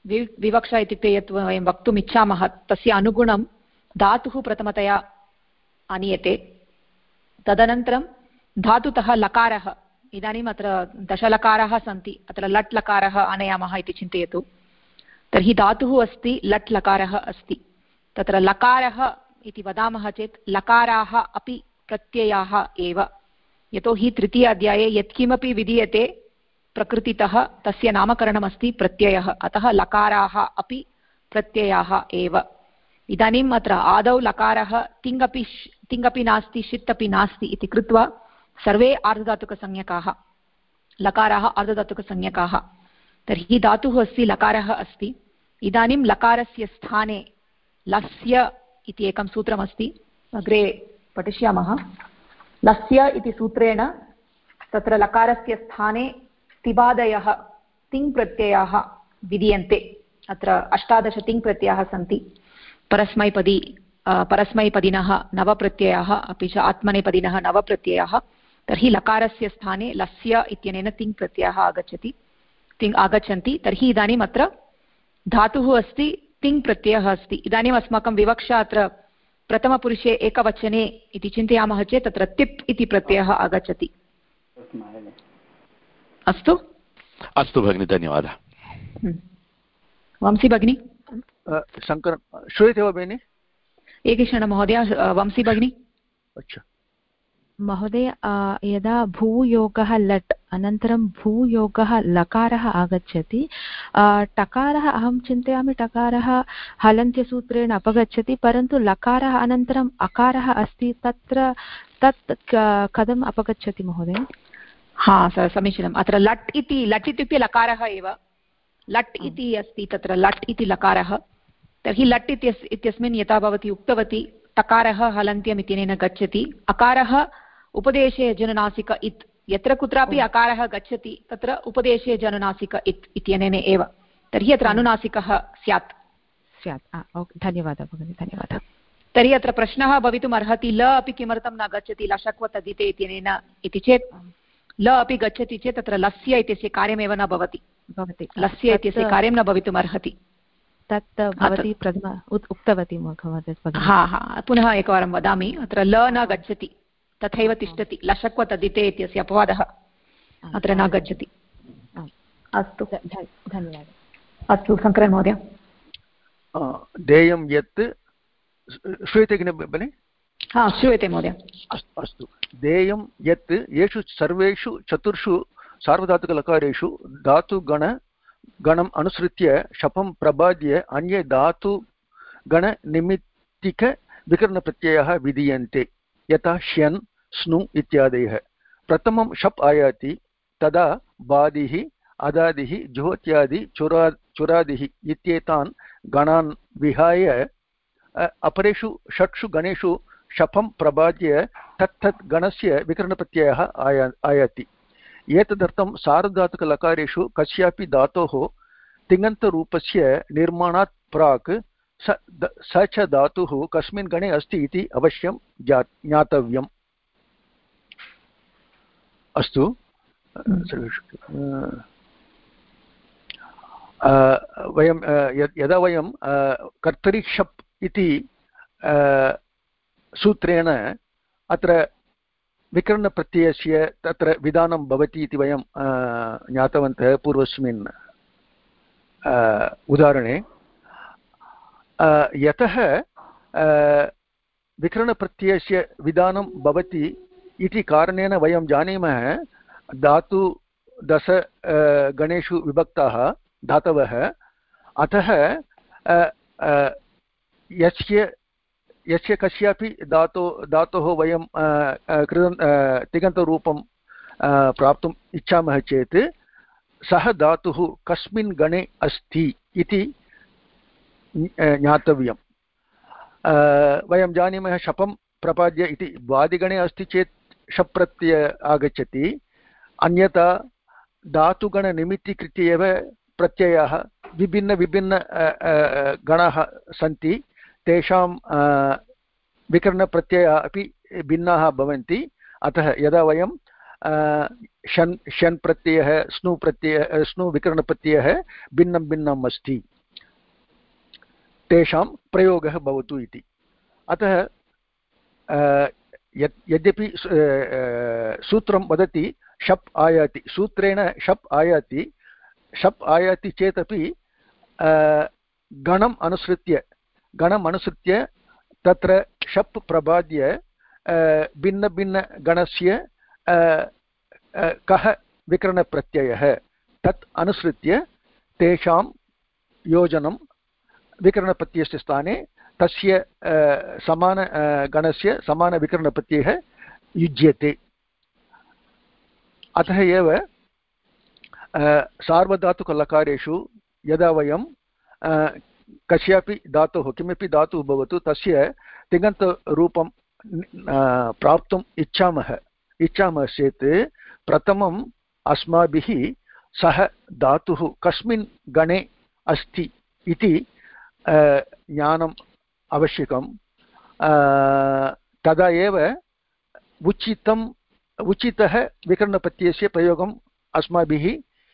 विवक्षा इत्युक्ते यत् वयं वक्तुम् इच्छामः तस्य अनुगुणं धातुः प्रथमतया आनीयते, तदनन्तरं धातुतः लकारः, इदानीम् अत्र दशलकाराः सन्ति, अत्र लट् लकारः आनयामः इति चिन्तयतु, तर्हि धातुः अस्ति, लट् लकारः अस्ति, तत्र लकारः इति वदामः चेत् लकाराः अपि प्रत्ययाः एव, यतोहि तृतीय अध्याये यत्किमपि विधीयते प्रकृतितः तस्य नामकरणमस्ति प्रत्ययः, अतः लकाराः अपि प्रत्ययाः एव। इदानीम् अत्र आदौ लकारः तिङ् अपि नास्ति, षित् अपि नास्ति इति कृत्वा सर्वे आर्धधातुकसंज्ञकाः, लकाराः आर्धधातुकसंज्ञकाः, तर्हि धातुः अस्ति, लकारः अस्ति। इदानीं लकारस्य स्थाने लस्य इति एकं सूत्रमस्ति, अग्रे पठिष्यामः। लस्य इति सूत्रेण तत्र लकारस्य स्थाने तिबादयः तिङ्प्रत्ययाः विधीयन्ते। अत्र 18 तिङ्प्रत्ययाः सन्ति, परस्मैपदिनः नवप्रत्ययाः अपि च आत्मनेपदिनः नवप्रत्ययाः। तर्हि लकारस्य स्थाने लस्य इत्यनेन तिङ्प्रत्ययाः आगच्छन्ति। तर्हि इदानीम् अत्र धातुः अस्ति, तिङ्प्रत्ययः अस्ति। इदानीम् अस्माकं विवक्षा अत्र प्रथमपुरुषे एकवचने इति चिन्तयामः चेत् तत्र तिप् इति प्रत्ययः आगच्छति। अस्तु अस्तु भगिनी, धन्यवादः। वंशी भगिनी, शङ्कर श्रूयते वा भगिनि? एकक्षणं महोदय, वंशी भगिनी। महोदय, यदा भूयोगः लट् अनन्तरं भूयोगः लकारः आगच्छति, टकारः अहं चिन्तयामि टकारः हलन्त्यसूत्रेण अपगच्छति, परन्तु लकारः अनन्तरम् अकारः अस्ति, तत् कथम् अपगच्छति महोदय? हा, समीचीनम्। अत्र लट् इत्युक्ते लकारः एव, लट् इति अस्ति, तत्र लट् इति लकारः। तर्हि लट् इत्यस्मिन् यथा भवती उक्तवती टकारः हलन्त्यम् इत्यनेन गच्छति, अकारः उपदेशे जनुनासिक इत्, यत्र कुत्रापि अकारः गच्छति तत्र उपदेशे जनुनासिक इत् इत्यनेन एव, तर्हि अत्र अनुनासिकः स्यात्। धन्यवादः भगिनि, धन्यवादः। तर्हि अत्र प्रश्नः भवितुम् अर्हति, ल अपि किमर्थं न गच्छति लशक्व तदिते इत्यनेन इति चेत्, ल अपि गच्छति चेत् तत्र लस्य इत्यस्य कार्यमेव न भवति, लस्य इत्यस्य कार्यं न भवितुम् अर्हति। तत् भवती प्रथम उक्तवती। हा, पुनः एकवारं वदामि, अत्र ल न गच्छति, तथैव तिष्ठति, लशक्व तदिते इत्यस्य अपवादः अत्र न गच्छति। अस्तु, धन्यवादः। अस्तु, शङ्करन् महोदय। देयं यत् श्रूयते किल भगिनि? हा, श्रूयते महोदय। अस्तु, देयं यत् येषु सर्वेषु चतुर्षु सार्वधातुकलकारेषु धातुगणम् अनुसृत्य शपं प्रबाद्य अन्ये धातुगणनिमित्तिकविकरणप्रत्ययाः विधीयन्ते, यथा श्यन्, स्नु इत्यादयः। प्रथमं शप् आयाति, तदा बादिः, अदादिः, जुहोत्यादि, चुरादिः इत्येतान् गणान् विहाय अपरेषु षट्सु गणेषु शपं प्रबाद्य तत्तत् गणस्य विकरणप्रत्ययः आयाति। एतदर्थं सार्वधातुकलकारेषु कस्यापि धातोः तिङन्तरूपस्य निर्माणात् प्राक् स च धातुः कस्मिन् गणे अस्ति इति अवश्यं ज्ञातव्यम्। अस्तु, वयं यदा वयं कर्तरि शप् इति सूत्रेण अत्र विकरणप्रत्ययस्य तत्र विधानं भवति इति वयं ज्ञातवन्तः पूर्वस्मिन् उदाहरणे। यतः विकरणप्रत्ययस्य विधानं भवति इति कारणेन वयं जानीमः धातु 10 गणेषु विभक्ताः धातवः, अतः यस्य कस्यापि धातोः वयं तिङन्तरूपं प्राप्तुम् इच्छामः चेत् सः धातुः कस्मिन् गणे अस्ति इति ज्ञातव्यं। वयं जानीमः शपं प्रपाद्य इति वादिगणे अस्ति चेत् शप् प्रत्यय आगच्छति, अन्यथा धातुगणनिमित्तीकृत्य एव प्रत्ययाः विभिन्न गणाः सन्ति, तेषां विकरणप्रत्ययाः अपि भिन्नाः भवन्ति। अतः यदा वयं शन् प्रत्ययः, स्नु विकरणप्रत्ययः भिन्नम् अस्ति तेषां प्रयोगः भवतु इति। अतः यद्यपि सूत्रं वदति शप् आयाति, सूत्रेण शप् आयाति चेदपि गणम् अनुसृत्य तत्र शप् प्रबाद्य भिन्नभिन्नगणस्य कः विकरणप्रत्ययः तत् अनुसृत्य तेषां योजनं विकरणप्रत्ययस्य स्थाने तस्य समानगणस्य समानविकरणप्रत्ययः युज्यते। अतः एव सार्वधातुकलकारेषु यदा वयं कस्यापि धातुः किमपि धातुः भवतु तस्य तिङन्तरूपं प्राप्तुम् इच्छामः चेत् प्रथमम् अस्माभिः सः धातुः कस्मिन् गणे अस्ति इति ज्ञानम् आवश्यकं। तदा एव उचितः विकरणप्रत्ययस्य प्रयोगम् अस्माभिः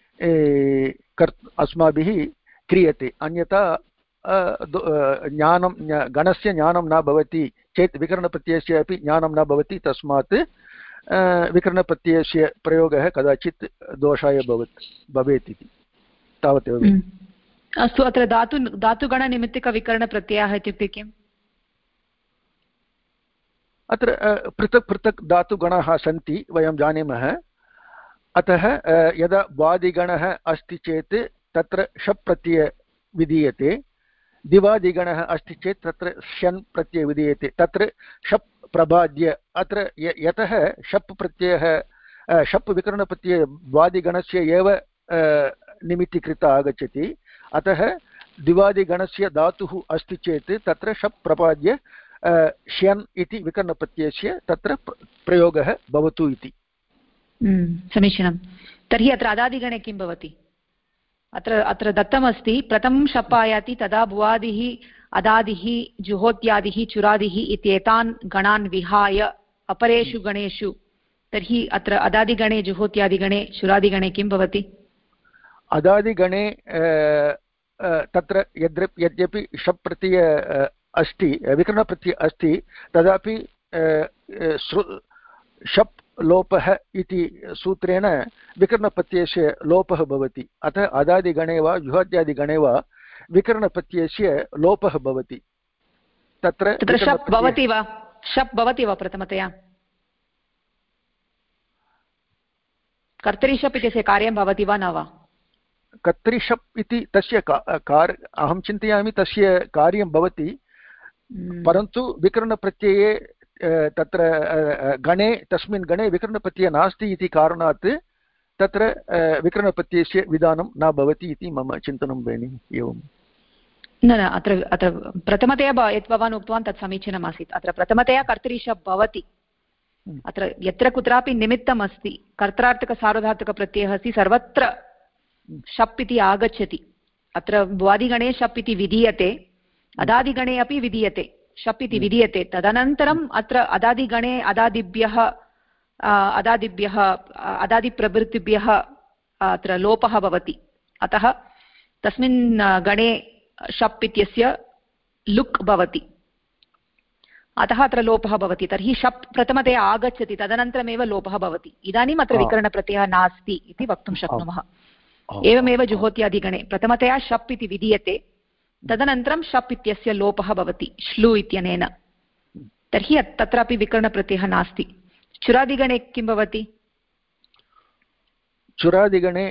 क्रियते। अन्यथा ज्ञानं गणस्य ज्ञानं न भवति चेत् विकरणप्रत्ययस्य अपि ज्ञानं न भवति। तस्मात् विकरणप्रत्ययस्य प्रयोगः कदाचित् दोषाय भवेत् इति तावदेव। अस्तु, अत्र धातुगणनिमित्तिकविकरणप्रत्ययः इत्युक्ते किम्? अत्र पृथक् पृथक् धातुगणाः सन्ति वयं जानीमः। अतः यदा वादिगणः अस्ति चेत् तत्र शप् प्रत्ययः विधीयते, दिवादिगणः अस्ति चेत् तत्र शन् प्रत्ययः विधीयते। तत्र शप् प्रबाद्य अत्र यतः शप् प्रत्ययः शप् विकरणप्रत्ययः वादिगणस्य एव निमित्तीकृत आगच्छति, अतः दिवादिगणस्य धातुः अस्ति चेत् तत्र शप् प्रबाद्य श्यन् इति विकरणप्रत्ययस्य तत्र प्रयोगः भवतु इति। समीचीनं। तर्हि अत्र अदादिगणे किं भवति? अत्र दत्तमस्ति प्रथमं शप् आयाति तदा भुवादिः अदादिः जुहोत्यादिः चुरादिः इत्येतान् गणान् विहाय अपरेषु गणेषु, तर्हि अत्र अदादिगणे जुहोत्यादिगणे चुरादिगणे किं भवति? अदादिगणे तत्र यद्यपि शप् प्रत्यय अस्ति विकरणप्रत्यय अस्ति तदापि शप् लोपः इति सूत्रेण विकरणप्रत्ययस्य लोपः भवति। अतः अदादिगणे वा जुहोत्यादिगणे वा विकरणप्रत्ययस्य लोपः भवति। तत्र शप् भवति वा? शप् भवति वा? प्रथमतया कर्तरिशप् इत्यस्य कार्यं भवति वा न वा? कर्तरिशप् इति तस्य अहं चिन्तयामि तस्य कार्यं भवति, परन्तु विकरणप्रत्यये तत्र गणे तस्मिन् गणे विकरणप्रत्ययः नास्ति इति कारणात् तत्र विकरणप्रत्ययस्य विधानं न भवति इति मम चिन्तनं भगिनि। एवं न अत्र प्रथमतया यत् भवान् उक्तवान् तत् समीचीनम् आसीत्। अत्र प्रथमतया कर्तरिशप् भवति। अत्र यत्र कुत्रापि निमित्तम् अस्ति, कर्त्रार्थकसार्वधातुकप्रत्ययः अस्ति, सर्वत्र शप् इति आगच्छति। अत्र वादिगणे शप् इति विधीयते, अदादिगणे अपि विधीयते, शप् इति विधीयते। तदनन्तरम् अत्र अदादिगणे अदादिप्रभृतिभ्यः अत्र लोपः भवति। अतः तस्मिन् गणे शप् इत्यस्य लुक् भवति, अतः अत्र लोपः भवति। तर्हि शप् प्रथमतया आगच्छति, तदनन्तरमेव लोपः भवति। इदानीम् अत्र विकरणप्रत्ययः नास्ति इति वक्तुं शक्नुमः। एवमेव जुहोत्यादिगणे प्रथमतया शप् इति विधीयते, तदनन्तरं शप् इत्यस्य लोपः भवति श्लू इत्यनेन। तर्हि तत्रापि विकरणप्रत्ययः नास्ति। चुरादिगणे किं भवति? चुरादिगणे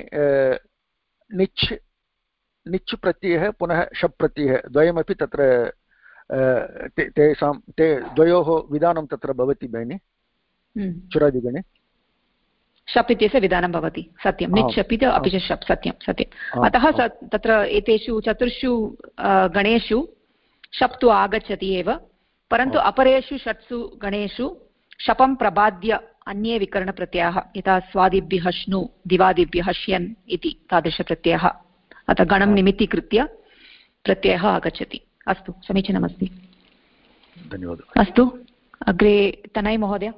निच् प्रत्ययः पुनः शप् प्रत्ययः द्वयमपि तत्र तेषां द्वयोः विधानं तत्र भवति भगिनि। चुरादिगणे शप् इत्यस्य विधानं भवति, सत्यं। निच् शप् इति अपि च शप्, सत्यं सत्यम्। अतः तत्र एतेषु चतुर्षु गणेषु शप् तु आगच्छति एव, परन्तु अपरेषु षट्सु गणेषु शपं प्रबाद्य अन्ये विकरणप्रत्ययाः, यथा स्वादिभ्यः श्नु, दिवादिभ्यः श्यन् इति तादृशप्रत्ययः, अतः गणं निमित्तीकृत्य प्रत्ययः आगच्छति। अस्तु, समीचीनमस्ति, धन्यवादः। अस्तु, अग्रे तनय महोदय।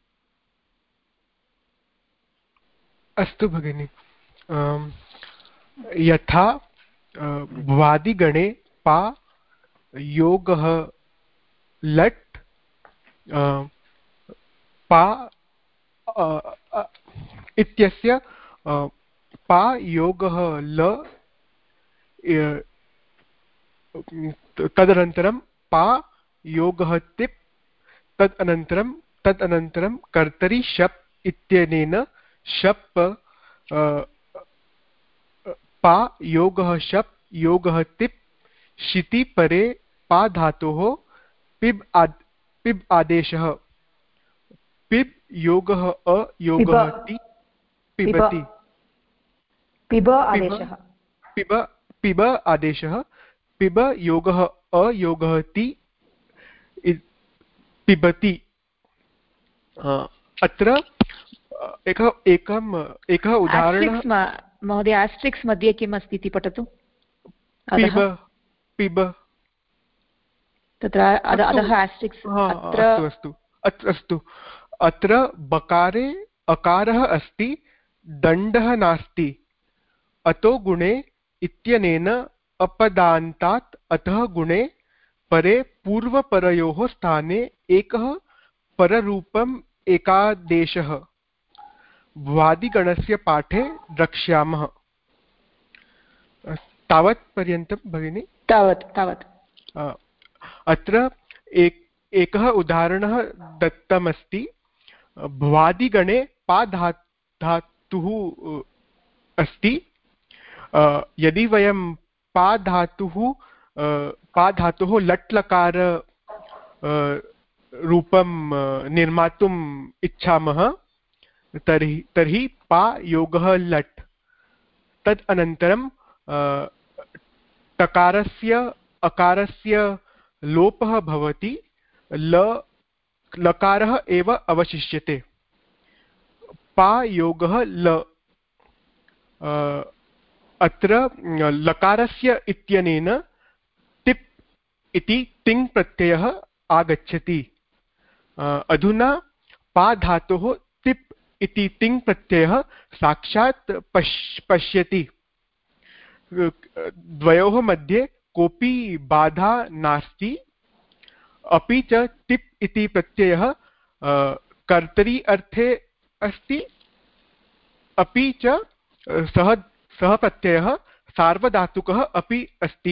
अस्तु भगिनि, यथा भ्वादिगणे पा योगः लट् पा इत्यस्य पा योगः ल तदनन्तरं पा योगः तिप् तदनन्तरं कर्तरि शप् इत्यनेन शप् पा योगः शप् योगः तिप् शिति परे पा धातोः पिब् आदेशः पिब् योगः अ योगः ति पिबति पिब आदेशः पिब योगः अ योगः ति पिबति। अत्र एकः उदाहरणं महोदय आस्ट्रिक्स् मध्ये किम् अस्ति इति पठतु। पिब पिब तत्र अधः आस्ट्रिक्स् अस्तु अत्र बकारे अकारः अस्ति दण्डः नास्ति अतो गुणे इत्यनेन अपदान्तात् अतः गुणे परे पूर्वपरयोः स्थाने एकः पररूपम् एकादेशः भ्वादिगणस्य पाठे द्रक्ष्यामः। तावत् पर्यन्तं भगिनि? तावत् अत्र एकः उदाहरणः दत्तमस्ति। भ्वादिगणे पा धातुः अस्ति। यदि वयं पा धातुः लट् लकार रूपं निर्मातुम् इच्छामः तर्हि पा योगः लट् तद् अनन्तरं टकारस्य अकारस्य लोपः भवति लकारः एव अवशिष्यते पा योगः ल। अत्र लकारस्य इत्यनेन तिप् इति तिङ् प्रत्ययः आगच्छति। अधुना पा धातोः तिप् इति तिङ् प्रत्ययः साक्षात् पश्यति। द्वयोः मध्ये कोऽपि बाधा नास्ति। अपि च तिप् इति प्रत्ययः कर्तरि अर्थे अस्ति। अपि च सः प्रत्ययः सार्वधातुकः अपि अस्ति।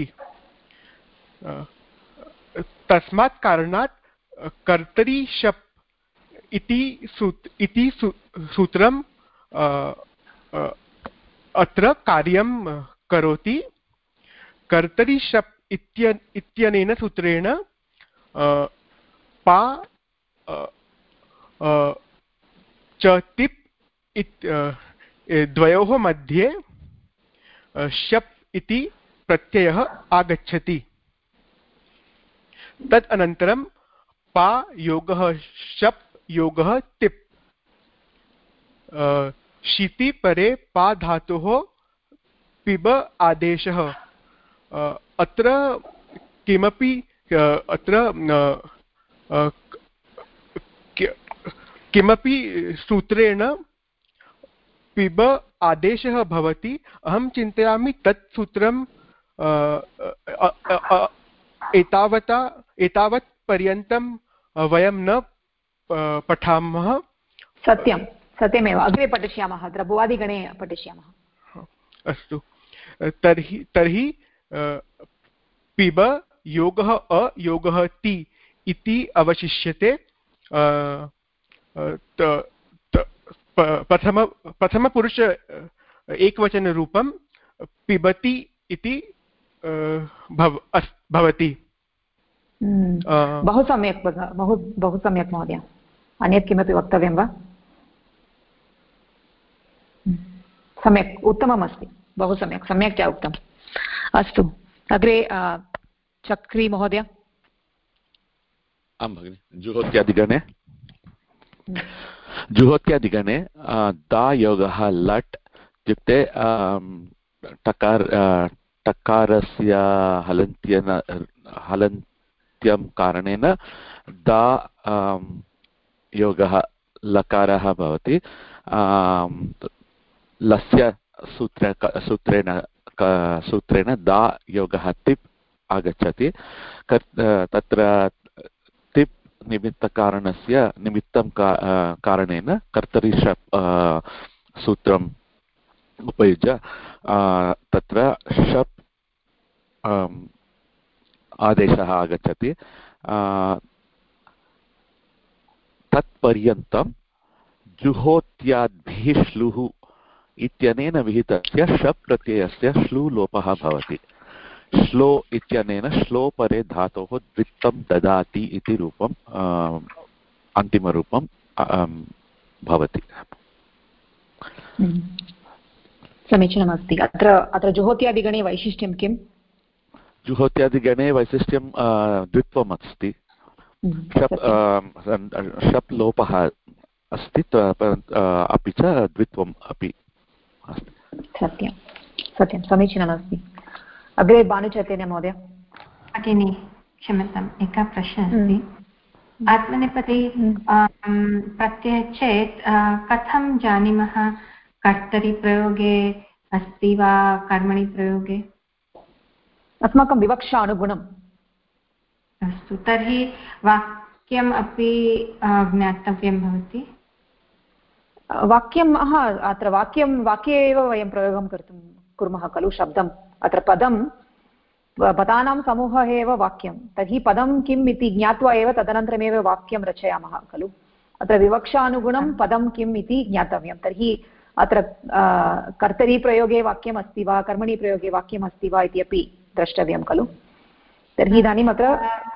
तस्मात् कारणात् कर्तरि शप् इति सूत्रम् अत्र कार्यं करोति। कर्तरि शप् इत्यनेन सूत्रेण पा च तिप् द्वयोः मध्ये शप् इति प्रत्ययः आगच्छति। तद् अनन्तरं पा योगः शप् योगः तिप् शिति परे पा धातोः पिब आदेशः। अत्र किमपि किमपि सूत्रेण पिब आदेशः भवति। अहं चिन्तयामि तत् सूत्रं एतावत् पर्यन्तं वयं न पठामः। सत्यमेव अग्रे पठिष्यामः। अत्र भुवादिगणे पठिष्यामः। अस्तु तर्हि पिब योगः अ योगः ति इति अवशिष्यते। प्रथमपुरुष एकवचनरूपं पिबति इति भवति। बहु सम्यक् बहु सम्यक् महोदय। अन्यत् किमपि वक्तव्यं वा? सम्यक् उत्तमम् अस्ति। बहु सम्यक् च उक्तम्। अस्तु अग्रे चक्री महोदय। आं भगिनि। जुहोत्यादिगणे दायोगः लट् इत्युक्ते टकारस्य हलन्त्यं कारणेन दा योगः लकारः भवति। लस्य सूत्रेण सूत्रेण दा योगः तिप् आगच्छति। तत्र तिप् निमित्तकारणस्य निमित्तं कारणेन कर्तरि शप् सूत्रम् उपयुज्य तत्र शप् आदेशः आगच्छति। तत्पर्यन्तं जुहोत्याद्भिः श्लुः इत्यनेन विहितस्य शप् प्रत्ययस्य श्लू लोपः भवति। श्लो इत्यनेन श्लो परे धातोः द्वित्वं ददाति इति रूपम् अन्तिमरूपं भवति। समीचीनमस्ति। अत्र जुहोत्यादिगणे वैशिष्ट्यं किम्? जुहोत्यादिगणे वैशिष्ट्यं द्वित्वम् अस्ति। शप् लोपः अस्ति अपि च द्वित्वम् अपि अस्ति। सत्यं सत्यं समीचीनमस्ति। अग्रे भानुचैतन्य महोदय। भगिनी क्षम्यताम्, एकः प्रश्नः अस्ति। आत्मनेपदी प्रत्ययः चेत् कथं जानीमः कर्तरि प्रयोगे अस्ति वा कर्मणि प्रयोगे? अस्माकं विवक्षा अनुगुणम्। अस्तु, तर्हि वाक्यम् अपि ज्ञातव्यं भवति। वाक्यम् अत्र वाक्ये एव वयं प्रयोगं कुर्मः खलु शब्दम्। अत्र पदानां समूहः एव वाक्यं। तर्हि पदं किम् इति ज्ञात्वा एव तदनन्तरमेव वाक्यं रचयामः खलु। अत्र विवक्षानुगुणं पदं किम् इति ज्ञातव्यं। तर्हि अत्र कर्तरि प्रयोगे वाक्यम् अस्ति वा कर्मणि प्रयोगे वाक्यम् अस्ति वा इति अपि द्रष्टव्यं खलु। तर्हि इदानीम् अत्र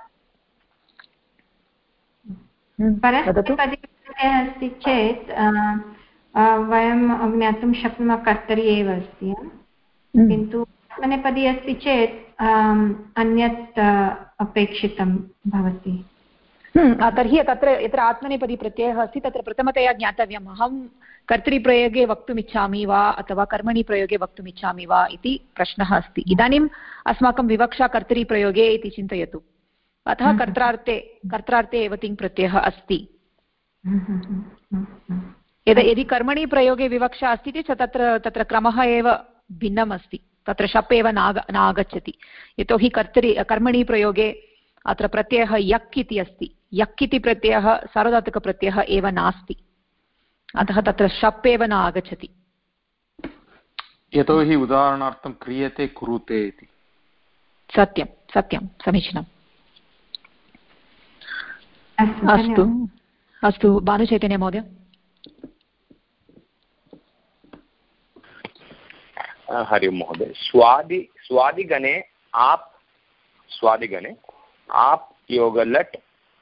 अस्ति चेत् वयं ज्ञातुं शक्नुमः कर्तरि एव अस्ति, किन्तु आत्मनेपदी अस्ति चेत् अन्यत् अपेक्षितं भवति। तर्हि तत्र यत्र आत्मनेपदी प्रत्ययः अस्ति तत्र प्रथमतया ज्ञातव्यम् अहं कर्तरिप्रयोगे वक्तुमिच्छामि वा अथवा कर्मणि प्रयोगे वक्तुमिच्छामि वा इति प्रश्नः अस्ति। इदानीम् अस्माकं विवक्षा कर्तरिप्रयोगे इति चिन्तयतु। अतः कर्त्रार्थे एव तिङ् प्रत्ययः अस्ति। यदि कर्मणि प्रयोगे विवक्षा अस्ति चेत् तत्र क्रमः एव भिन्नम् अस्ति। तत्र शप् एव न आगच्छति। यतोहि कर्मणि प्रयोगे अत्र प्रत्ययः यक् इति अस्ति। यक् इति प्रत्ययः सार्वधातुकप्रत्ययः एव नास्ति। अतः तत्र शप् एव न आगच्छति। यतोहि उदाहरणार्थं क्रियते कुरुते इति। सत्यं सत्यं समीचीनम्। अस्तु अस्तु भानुचैतन्य महोदय। हरि ओं महोदय। स्वादिगणे आप योग लट्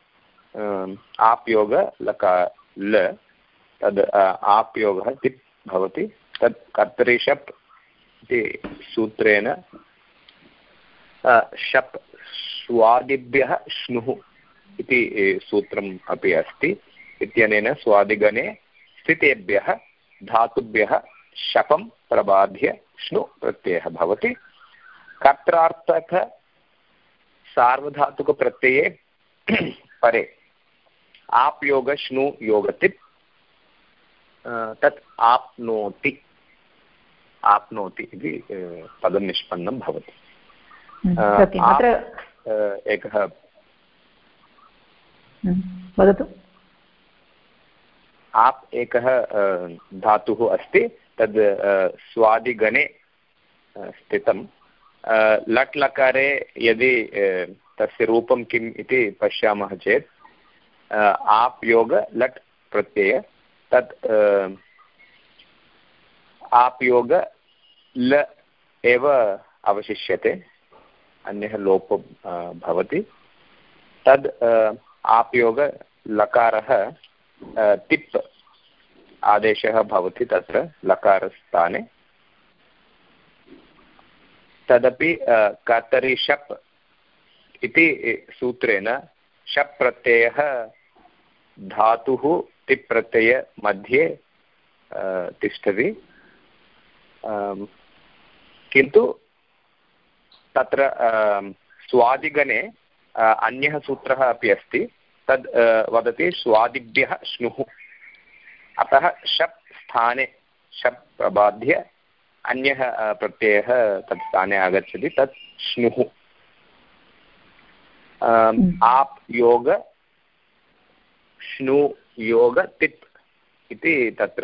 आप योग लकार ल तद् आप योगः तिप् भवति। तत् कर्तरि शप् इति सूत्रेण शप् स्वादिभ्यः श्नुः इति सूत्रम् अपि अस्ति। इत्यनेन स्वादिगणे स्थितेभ्यः धातुभ्यः शपं प्रबाध्य श्नु प्रत्ययः भवति। कर्त्रार्थक सार्वधातुकप्रत्यये परे आप योग श्नु योगतिप् तत् आप्नोति इति पदं निष्पन्नं भवति। एकः वदतु। आप एकः धातुः अस्ति, तद् स्वादिगणे स्थितं। लट् लकारे यदि तस्य रूपं किम् इति पश्यामः चेत् आप योग लट् प्रत्यय तत् आप योग ल एव अवशिष्यते, अन्यः लोपः भवति। तद् आप योग लकारः तिप् आदेशः भवति तत्र लकारस्थाने। तदपि कर्तरि शप् इति सूत्रेण शप् प्रत्ययः धातुः तिप् प्रत्यय मध्ये तिष्ठति, किन्तु तत्र स्वादिगणे अन्यः सूत्रः अपि अस्ति, तद् वदति स्वादिभ्यः श्नुः। अतः शप् स्थाने शप् प्रबाध्य अन्यः प्रत्ययः तत् स्थाने आगच्छति, तत् श्नुः। आप् योग श्नु योग तिप् इति तत्र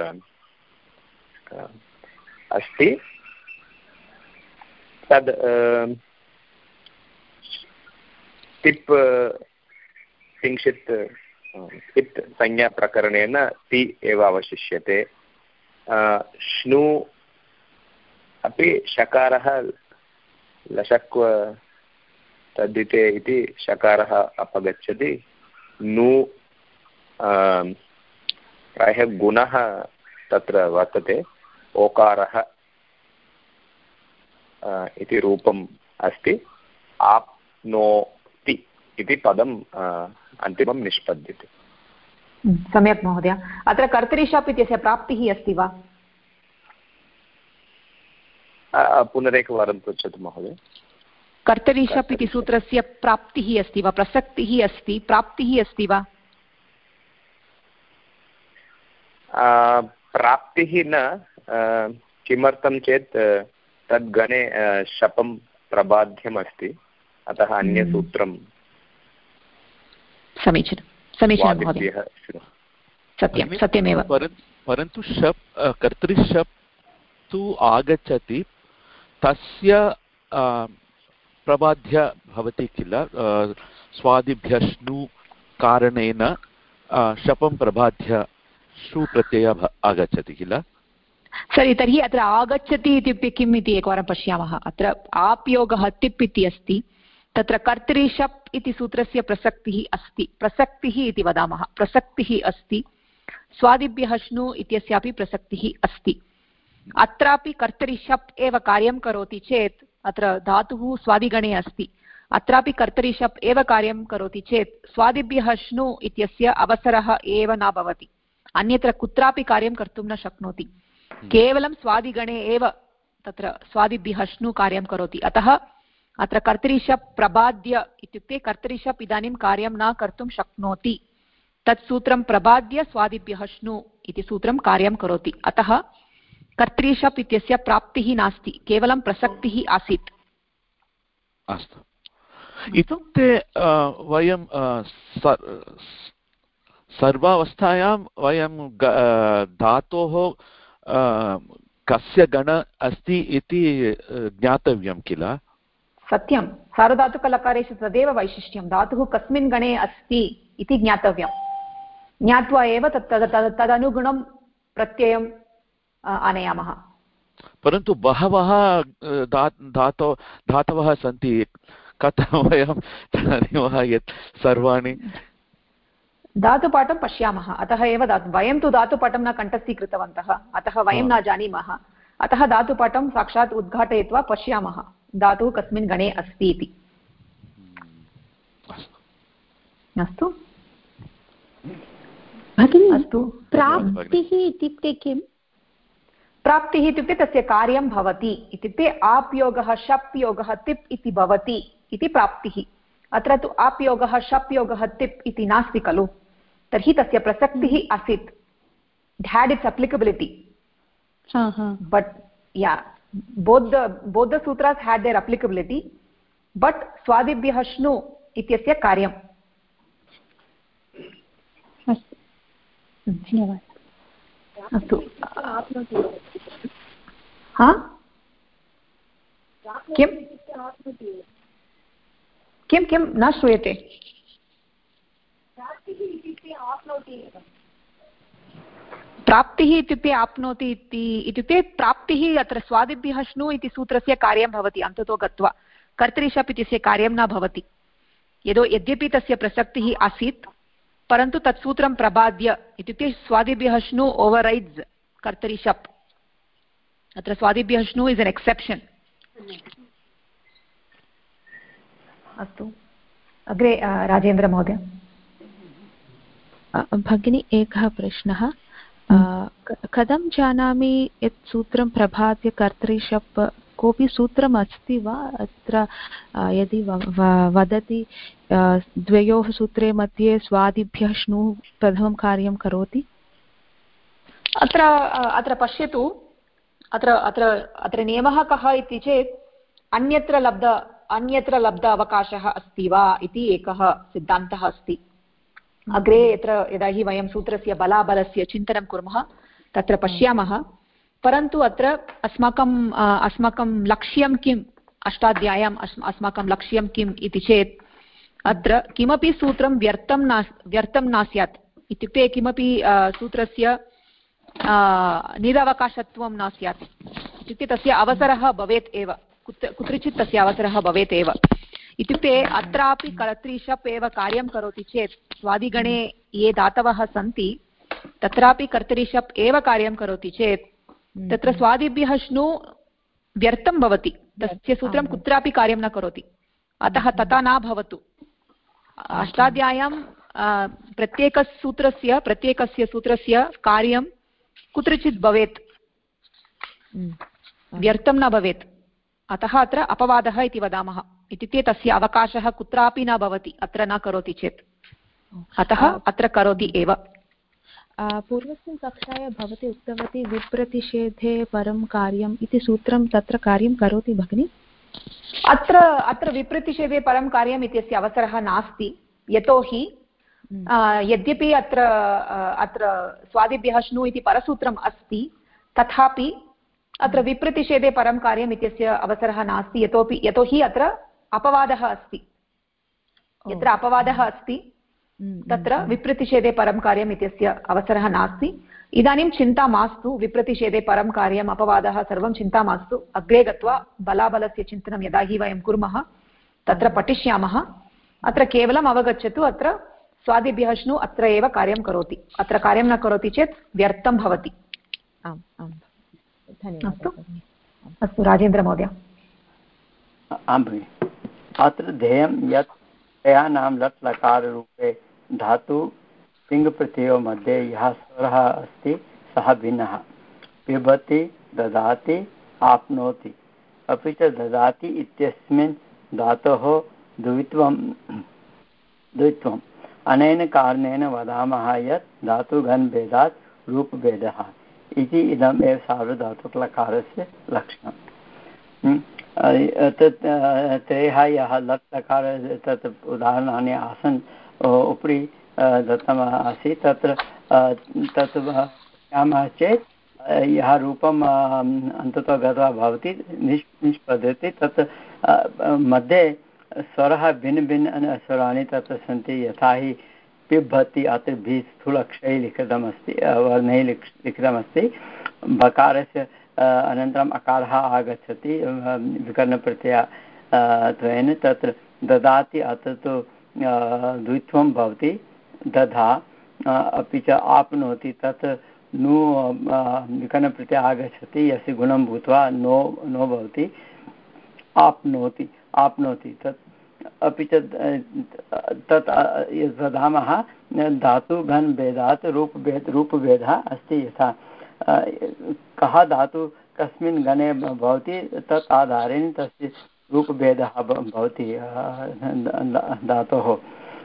अस्ति। तद् तिप् किञ्चित् इत् संज्ञाप्रकरणेन ति एव अवशिष्यते। श्नु अपि शकारः लशक्व तद्धिते इति शकारः अपगच्छति। नु प्रायः गुणः तत्र वर्तते, ओकारः इति रूपम् अस्ति। आप्नोति इति पदम् अन्तिमं निष्पद्यते। सम्यक् महोदय। अत्र कर्तरिशप् इत्यस्य प्राप्तिः अस्ति वा? पुनरेकवारं पृच्छतु महोदय। कर्तरिशप् इति सूत्रस्य प्राप्तिः अस्ति वा, प्रसक्तिः अस्ति, प्राप्तिः अस्ति वा? प्राप्तिः न। किमर्थं चेत् तद्गणे शपं प्रबाध्यम् अस्ति, अतः अन्यसूत्रं समीचीनं समीचीनं महोदय, सत्यं सत्यमेव। परन्तु शप् कर्तृशप् तु आगच्छति, तस्य प्रबाध्य भवति किल, स्वादिभ्यश्नु कारणेन शपं प्रबाध्य शु प्रत्ययः आगच्छति किल। सरि, तर्हि अत्र आगच्छति इत्युक्ते किम् इति एकवारं पश्यामः। अत्र आप्योगः तिप् इति अस्ति, तत्र कर्तरिशप् इति सूत्रस्य प्रसक्तिः अस्ति, प्रसक्तिः इति वदामः, प्रसक्तिः अस्ति। स्वादिभ्यः श्नु इत्यस्यापि प्रसक्तिः अस्ति। अत्रापि कर्तरिशप् एव कार्यं करोति चेत्, अत्र धातुः स्वादिगणे अस्ति, अत्रापि कर्तरिशप् एव कार्यं करोति चेत् स्वादिभ्यः श्नु इत्यस्य अवसरः एव न भवति, अन्यत्र कुत्रापि कार्यं कर्तुं न शक्नोति। केवलं स्वादिगणे एव तत्र स्वादिभ्यः श्नु कार्यं करोति। अतः अत्र कर्तरिशप् प्रबाद्य इत्युक्ते कर्तरिशप् इदानीं कार्यं न कर्तुं शक्नोति, तत् सूत्रं प्रबाद्य स्वादिभ्यः श्नु इति सूत्रं कार्यं करोति। अतः कर्तरिशप् इत्यस्य प्राप्तिः नास्ति, केवलं प्रसक्तिः आसीत्। अस्तु, इत्युक्ते वयं सर्वावस्थायां वयं धातोः कस्य गण अस्ति इति ज्ञातव्यं किल। सत्यं, सार्वधातुकलकारेषु तदेव वैशिष्ट्यं, धातुः कस्मिन् गणे अस्ति इति ज्ञातव्यं। ज्ञात्वा एव तदनुगुणं प्रत्ययम् आनयामः। परन्तु बहवः धातवः सन्ति, कथं वयं जानीमः यत् सर्वाणि। धातुपाठं पश्यामः, अतः एव वयं तु धातुपाठं न कण्ठस्थीकृतवन्तः, अतः वयं न जानीमः। अतः धातुपाठं साक्षात् उद्घाटयित्वा पश्यामः धातुः कस्मिन् गणे अस्ति इति। अस्तु अस्तु, प्राप्तिः इत्युक्ते किम्? प्राप्तिः इत्युक्ते तस्य कार्यं भवति इत्युक्ते आप्योगः शप् योगः तिप् इति भवति इति प्राप्तिः। अत्र तु आप्योगः शप् योगः तिप् इति नास्ति खलु, तर्हि तस्य प्रसक्तिः आसीत्, it had its applicability, but yeah, both the sutras had their applicability, but swadibhyah shnu ityasya karyam. धन्यवादः। अस्तु, हा किं किं किं न श्रूयते? प्राप्तिः इत्युक्ते आप्नोति इत्युक्ते प्राप्तिः अत्र स्वादिभ्यः श्नु इति सूत्रस्य कार्यं भवति अन्ततो गत्वा, कर्तरिशप् इत्यस्य कार्यं न भवति। यद्यपि तस्य प्रसक्तिः आसीत्, परन्तु तत् सूत्रं प्रबाद्य इत्युक्ते स्वादिभ्यः श्नु ओवर्रैड्स् कर्तरिशप्। अत्र स्वादिभ्यः श्नु इस् एन् एक्सेप्शन्। अस्तु, अग्रे राजेन्द्र महोदय। भगिनी, एकः प्रश्नः। कथं जानामि यत् सूत्रं प्रभात्य कर्तरिशप्, कोऽपि सूत्रम् अस्ति वा अत्र? यदि वदति द्वयोः सूत्रे मध्ये स्वादिभ्यः श्नु प्रथमं कार्यं करोति। अत्र पश्यतु, अत्र अत्र अत्र नियमः कः इति चेत् अन्यत्र लब्ध अवकाशः अस्ति वा इति एकः सिद्धान्तः अस्ति। अग्रे यदा हि वयं सूत्रस्य बलाबलस्य चिन्तनं कुर्मः तत्र पश्यामः। परन्तु अत्र अस्माकं लक्ष्यं किम्, अष्टाध्याय्याम् अस्माकं लक्ष्यं किम् इति चेत् अत्र किमपि सूत्रं व्यर्थं न स्यात्। इत्युक्ते किमपि सूत्रस्य निरवकाशत्वं न स्यात्। इत्युक्ते तस्य अवसरः भवेत् एव, कुत्रचित् तस्य अवसरः भवेत् एव। इत्युक्ते अत्रापि कर्तृशप् एव कार्यं करोति चेत् स्वादिगणे ये धातवः सन्ति तत्रापि कर्तृशप् एव कार्यं करोति चेत् तत्र स्वादिभ्यः श्नु व्यर्थं भवति, तस्य सूत्रं कुत्रापि कार्यं न करोति। अतः तथा न भवतु। अष्टाध्याय्यां प्रत्येकस्य सूत्रस्य कार्यं कुत्रचित् भवेत्, व्यर्थं न भवेत्। अतः अत्र अपवादः इति वदामः। इत्युक्ते तस्य अवकाशः कुत्रापि न भवति अत्र न करोति चेत्, अतः अत्र करोति एव। पूर्वस्मिन् कक्षायां भवती उक्तवती विप्रतिषेधे परं कार्यम् इति सूत्रं तत्र कार्यं करोति भगिनि? अत्र विप्रतिषेधे परं कार्यम् इत्यस्य अवसरः नास्ति। यतोहि यद्यपि अत्र स्वादिभ्यः श्नु इति परसूत्रम् अस्ति तथापि अत्र विप्रतिषेधे परं कार्यम् इत्यस्य अवसरः नास्ति। यतोहि अत्र अपवादः अस्ति। यत्र अपवादः अस्ति तत्र विप्रतिषेधे परं कार्यम् इत्यस्य अवसरः नास्ति। इदानीं चिन्ता मास्तु, विप्रतिषेधे परं कार्यम् अपवादः सर्वं चिन्ता मास्तु। अग्रे गत्वा बलाबलस्य चिन्तनं यदा हि वयं कुर्मः तत्र पठिष्यामः। अत्र केवलम् अवगच्छतु, अत्र स्वादिभ्यः श्नु अत्र एव कार्यं करोति, अत्र कार्यं न करोति चेत् व्यर्थं भवति। अस्तु राजेन्द्रमहोदय। आं भगिनि, अत्र ध्येयं यत् क्रियाणां लट् लकाररूपे धातु तिङ्प्रत्ययोः मध्ये यः स्वरः अस्ति सः भिन्नः। पिबति, ददाति, आप्नोति। अपि च ददाति इत्यस्मिन् धातोः द्वित्वम्। अनेन कारणेन वदामः यत् धातुगणभेदात् रूपभेदः इति इदम् एव सार्वधातुकलकारस्य लक्षणम्। त्रयः यः लट् लकार तत् उदाहरणानि आसन् उपरि दत्तम् आसीत्। तत् पश्यामः चेत् यः रूपम् अन्ततो गत्वा भवति निष्पद्यते तत् मध्ये स्वरः भिन्न स्वराणि तत्र सन्ति। यथा हि पिबति अत्र भी स्थूलक्षरैः लिखितमस्ति, वर्णैः लिखितमस्ति। बकारस्य अनन्तरम् अकारः आगच्छति विकरणप्रत्यय त्वेन। तत्र ददाति अत्र तु द्वित्वं भवति, दधा। अपि च आप्नोति तत् नु विकरणप्रत्यय आगच्छति, यस्य गुणं भूत्वा नो भवति। आप्नोति तत्। अपि च तत् वदामः धातुगणभेदात् रूपभेदः अस्ति। यथा कः धातु कस्मिन् गणे भवति तत् आधारेण तस्य रूपभेदः भवति धातोः।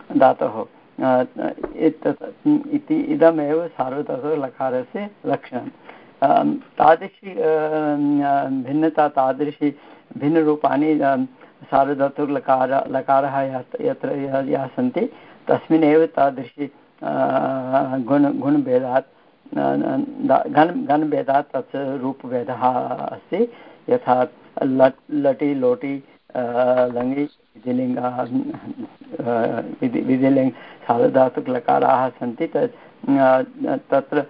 इति इदमेव सार्वधातुकलकारस्य लक्षणं। तादृशी भिन्नता, तादृशी भिन्नरूपाणि सार्वधातुकलकारः यत्र याः सन्ति तस्मिन्नेव तादृशी गुणभेदात् गणभेदात् तत् रूपभेदः अस्ति। यथा लटि लोटि लङि विधिलिङ्ग सार्वधातुकलकाराः सन्ति। तत्र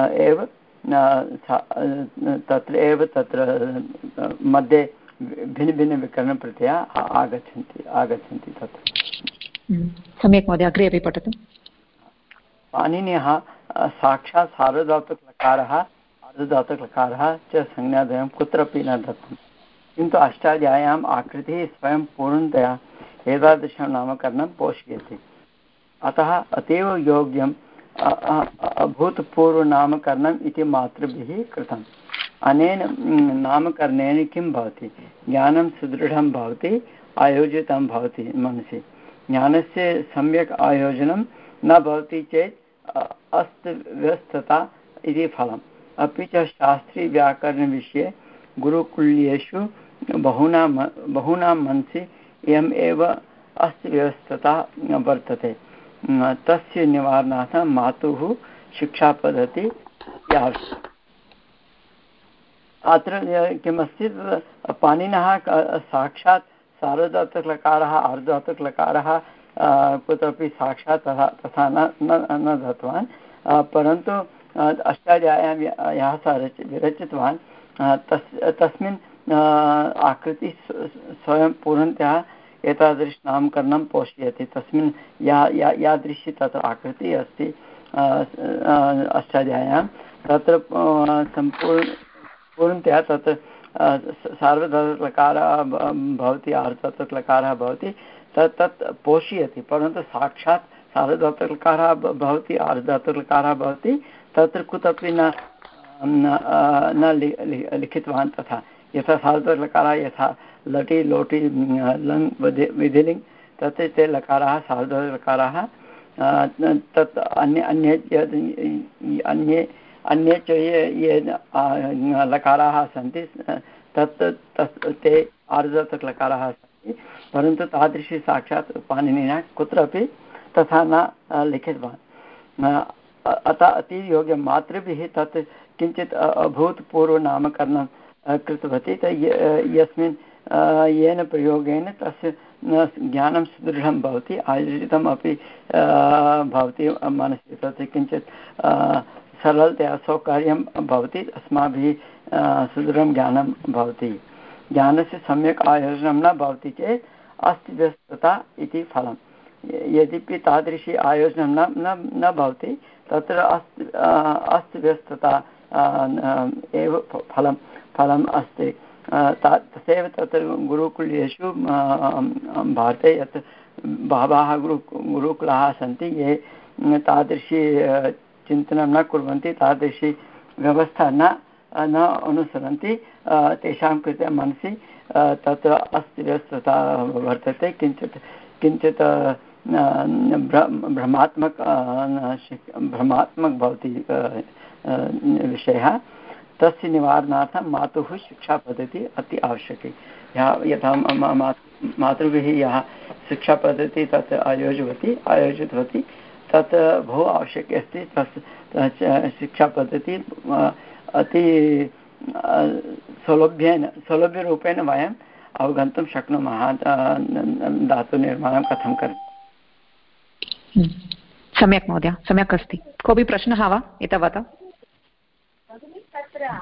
एव तत्र मध्ये भिन्नविकरणप्रत्ययाः आगच्छन्ति तत्र। सम्यक् महोदय, अग्रे अपि पठतु। पाणिनिः साक्षात् सार्वधातुकलकारः च संज्ञाद्वयं कुत्रापि न दत्तं, किन्तु अष्टाध्याय्याम् आकृतिः स्वयं पूर्णतया एतादृशं नामकरणं पोषयति। अतः अतीव योग्यम् अभूतपूर्वनामकरणम् इति मातृभिः कृतम्। अनेन नामकरणेन किं भवति? ज्ञानं सुदृढं भवति, आयोजितं भवति मनसि। ज्ञानस्य सम्यक् आयोजनं न भवति चेत् अस्तव्यस्तता इति फलम्। अपि च शास्त्रीव्याकरणविषये गुरुकुल्येषु बहूनां मनसि इयम् एव अस्तव्यस्तता वर्तते। तस्य निवारणार्थं मातुः शिक्षापद्धतिः आवश्यकी। अत्र किमस्ति, पाणिनिः साक्षात् सार्वधातुकलकारः आर्धधातुकलकारः कुत्रापि साक्षात् तथा न दत्तवान्, परन्तु अष्टाध्याय्यां यः सः विरचितवान् तस्मिन् आकृति स्वयं पूर्णतया एतादृशनामकरणं पोषयति। तस्मिन् यादृशी तत्र आकृतिः अस्ति अष्टाध्याय्यां, तत्र पूर्णतया तत्र सार्वधातुकलकारः भवति, आर्धधातुकलकारः भवति, तत् पोषयति, परन्तु साक्षात् सार्वधातुकलकारः भवति, आर्धधातुकलकारः भवति, तत्र कुत्रापि न लिखितवान्। तथा यथा सार्वधातुकलकारः यथा लटि लोटि लङ् विधिलिङ्, तत्र ते लकाराः सार्वधातुकलकाराः। तत् अन्ये च ये लकाराः सन्ति तत् ते आर्धधातुकलकाराः सन्ति, परन्तु तादृशी साक्षात् पाणिनिना कुत्रापि तथा न लिखितवान्। अतः अतीवयोग्यं मातृभिः तत् किञ्चित् अभूतपूर्वनामकरणं कृतवती, यस्मिन् येन प्रयोगेन तस्य ज्ञानं सुदृढं भवति, आयोजितम् अपि भवति मनसि, तत् किञ्चित् सरलतया सौकर्यं भवति, अस्माभिः सुदृढं ज्ञानं भवति। ज्ञानस्य सम्यक् आयोजनं न भवति चेत् अस्तव्यस्तता इति फलं। यद्यपि तादृशी आयोजनं न भवति, तत्र अस्तव्यस्तता एव फलम् अस्ति। तथैव तत्र गुरुकुलेषु भारते यत् बहवः गुरुकुलाः सन्ति, ये तादृशी चिन्तनं न कुर्वन्ति, तादृशी व्यवस्था न अनुसरन्ति, तेषां कृते मनसि तत्र अस्तव्यस्तता वर्तते, किञ्चित् भ्रमात्मक भवति विषयः। तस्य निवारणार्थं मातुः शिक्षापद्धतिः अति आवश्यकी। यथा मातृभिः यः शिक्षापद्धतिः तत् आयोजितवती तत् बहु आवश्यकी अस्ति। शिक्षापद्धतिः अति सौलभ्यरूपेण वयम् अवगन्तुं शक्नुमः धातुनिर्माणं कथं करणीयम्। सम्यक् महोदय, सम्यक् अस्ति। कोऽपि प्रश्नः वा एतावता? तत्र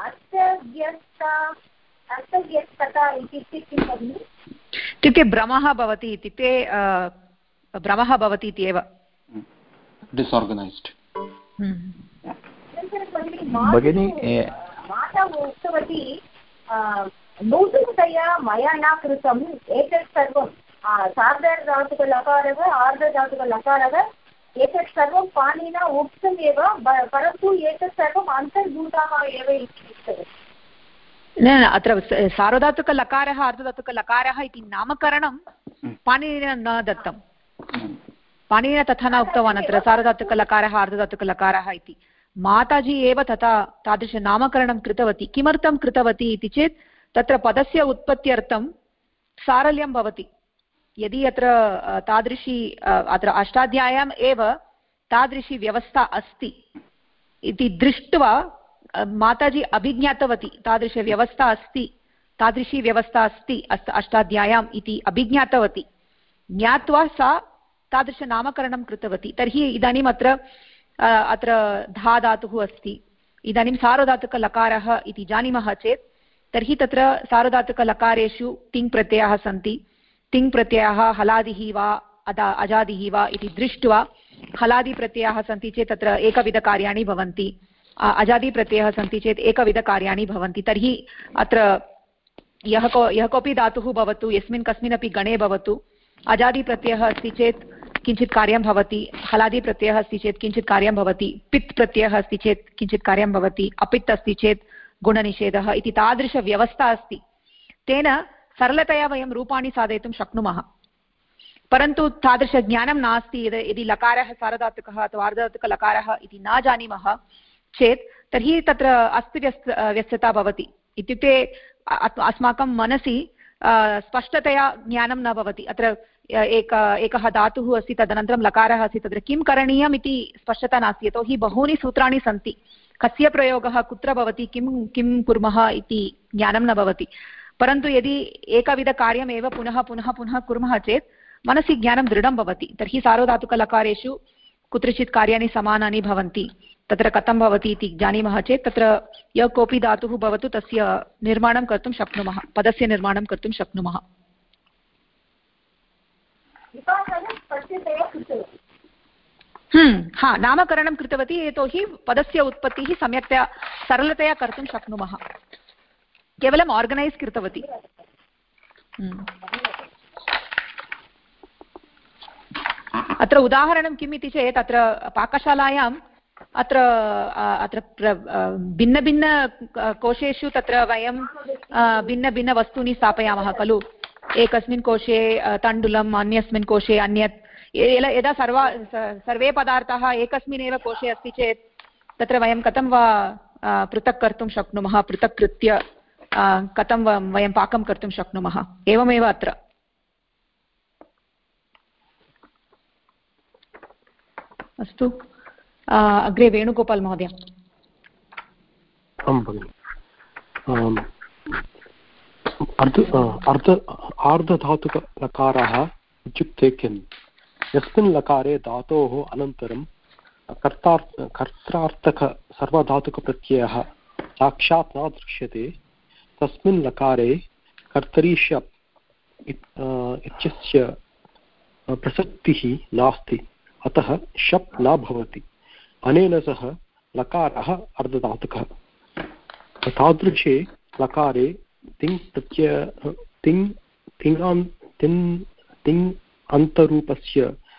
अर्थव्यस्तता इत्युक्ते किं भगिनि? इत्युक्ते भ्रमः भवति, इत्युक्ते भ्रमः भवति इत्येव। डिसऑर्गनाइज्ड। भगिनी माता उक्तवती नूतनतया मया न कृतम्, एतत् सर्वं सार्धधातुकलकारः आर्धधातुकलकारः एतत् सर्वं पाणिनिना उक्तमेव, परन्तु एतत् सर्वम् अन्तर्भूताः एव इति उक्तवती। न अत्र सार्वधातुकलकारः आर्धधातुकलकारः इति नामकरणं पाणिनिना न दत्तं। पाणिनिना तथा न उक्तवान् अत्र सार्वधातुकलकारः आर्धधातुकलकारः इति। माताजी एव तादृशनामकरणं कृतवती। किमर्थं कृतवती इति चेत् तत्र पदस्य उत्पत्त्यर्थं सारल्यं भवति। यदि अत्र तादृशी अत्र अष्टाध्याय्याम् एव तादृशी व्यवस्था अस्ति इति दृष्ट्वा माताजी अभिज्ञातवती, तादृशी व्यवस्था अस्ति अष्टाध्याय्याम् इति अभिज्ञातवती। ज्ञात्वा सा तादृशनामकरणं कृतवती। तर्हि इदानीम् अत्र धा धातुः अस्ति, इदानीं सार्वधातुकलकारः इति जानीमः चेत् तर्हि तत्र सार्वधातुकलकारेषु तिङ् प्रत्ययाः सन्ति। तिङ् प्रत्ययाः हलादिः वा अजादिः वा इति दृष्ट्वा हलादिप्रत्ययाः सन्ति चेत् तत्र एकविधकार्याणि भवन्ति, अजादिप्रत्ययः सन्ति चेत् एकविधकार्याणि भवन्ति। तर्हि अत्र यः कोऽपि धातुः भवतु, यस्मिन् कस्मिन्नपि गणे भवतु, अजादिप्रत्ययः अस्ति चेत् किञ्चित् कार्यं भवति, हलादिप्रत्ययः अस्ति चेत् किञ्चित् कार्यं भवति, पित् प्रत्ययः अस्ति चेत् किञ्चित् कार्यं भवति, अपित् अस्ति चेत् गुणनिषेधः इति तादृशव्यवस्था अस्ति। तेन सरलतया वयं रूपाणि साधयितुं शक्नुमः। परन्तु तादृशज्ञानं नास्ति। यदि लकारः सार्वधातुकः अथवा आर्धधातुकलकारः इति न जानीमः चेत् तर्हि तत्र व्यस्तता भवति। इत्युक्ते अस्माकं मनसि स्पष्टतया ज्ञानं न भवति। अत्र एकः धातुः अस्ति, तदनन्तरं लकारः अस्ति, तत्र किं करणीयम् इति स्पष्टता नास्ति, यतोहि बहूनि सूत्राणि सन्ति। कस्य प्रयोगः कुत्र भवति, किं कुर्मः इति ज्ञानं न भवति। परन्तु यदि एकविधकार्यमेव पुनः पुनः पुनः कुर्मः चेत् मनसि ज्ञानं दृढं भवति। तर्हि सार्वधातुकलकारेषु कुत्रचित् कार्याणि समानानि भवन्ति, तत्र कथं भवति इति जानीमः चेत् तत्र यः कोऽपि धातुः भवतु तस्य निर्माणं कर्तुं शक्नुमः, पदस्य निर्माणं कर्तुं शक्नुमः। हा, नामकरणं कृतवती, यतोहि पदस्य उत्पत्तिः सम्यक्तया सरलतया कर्तुं शक्नुमः, केवलम् आर्गनैस् कृतवती। अत्र उदाहरणं किम् इति चेत् अत्र पाकशालायाम् अत्र भिन्नभिन्न कोशेषु तत्र वयं भिन्नभिन्नवस्तूनि स्थापयामः खलु। एकस्मिन् कोशे तण्डुलम्, अन्यस्मिन् कोशे अन्यत्। यदा सर्वे पदार्थाः एकस्मिन्नेव कोशे अस्ति चेत् तत्र वयं कथं वा पृथक् कर्तुं शक्नुमः, पृथक् कृत्य कथं वयं पाकं कर्तुं शक्नुमः। एवमेव अत्र। अस्तु, अग्रे वेणुगोपाल् महोदय। आं भगिनि। आर्धधातुकलकाराः इत्युक्ते किम्? यस्मिन् लकारे धातोः अनन्तरं कर्त्रार्थकसर्वधातुकप्रत्ययः साक्षात् न दृश्यते तस्मिन् लकारे कर्तरि शप् इत्यस्य प्रसक्तिः नास्ति, अतः शप् न भवति। अनेन सह लकारः अर्धधातुकः। तादृशे लकारे तिङ् अन्तरूपस्य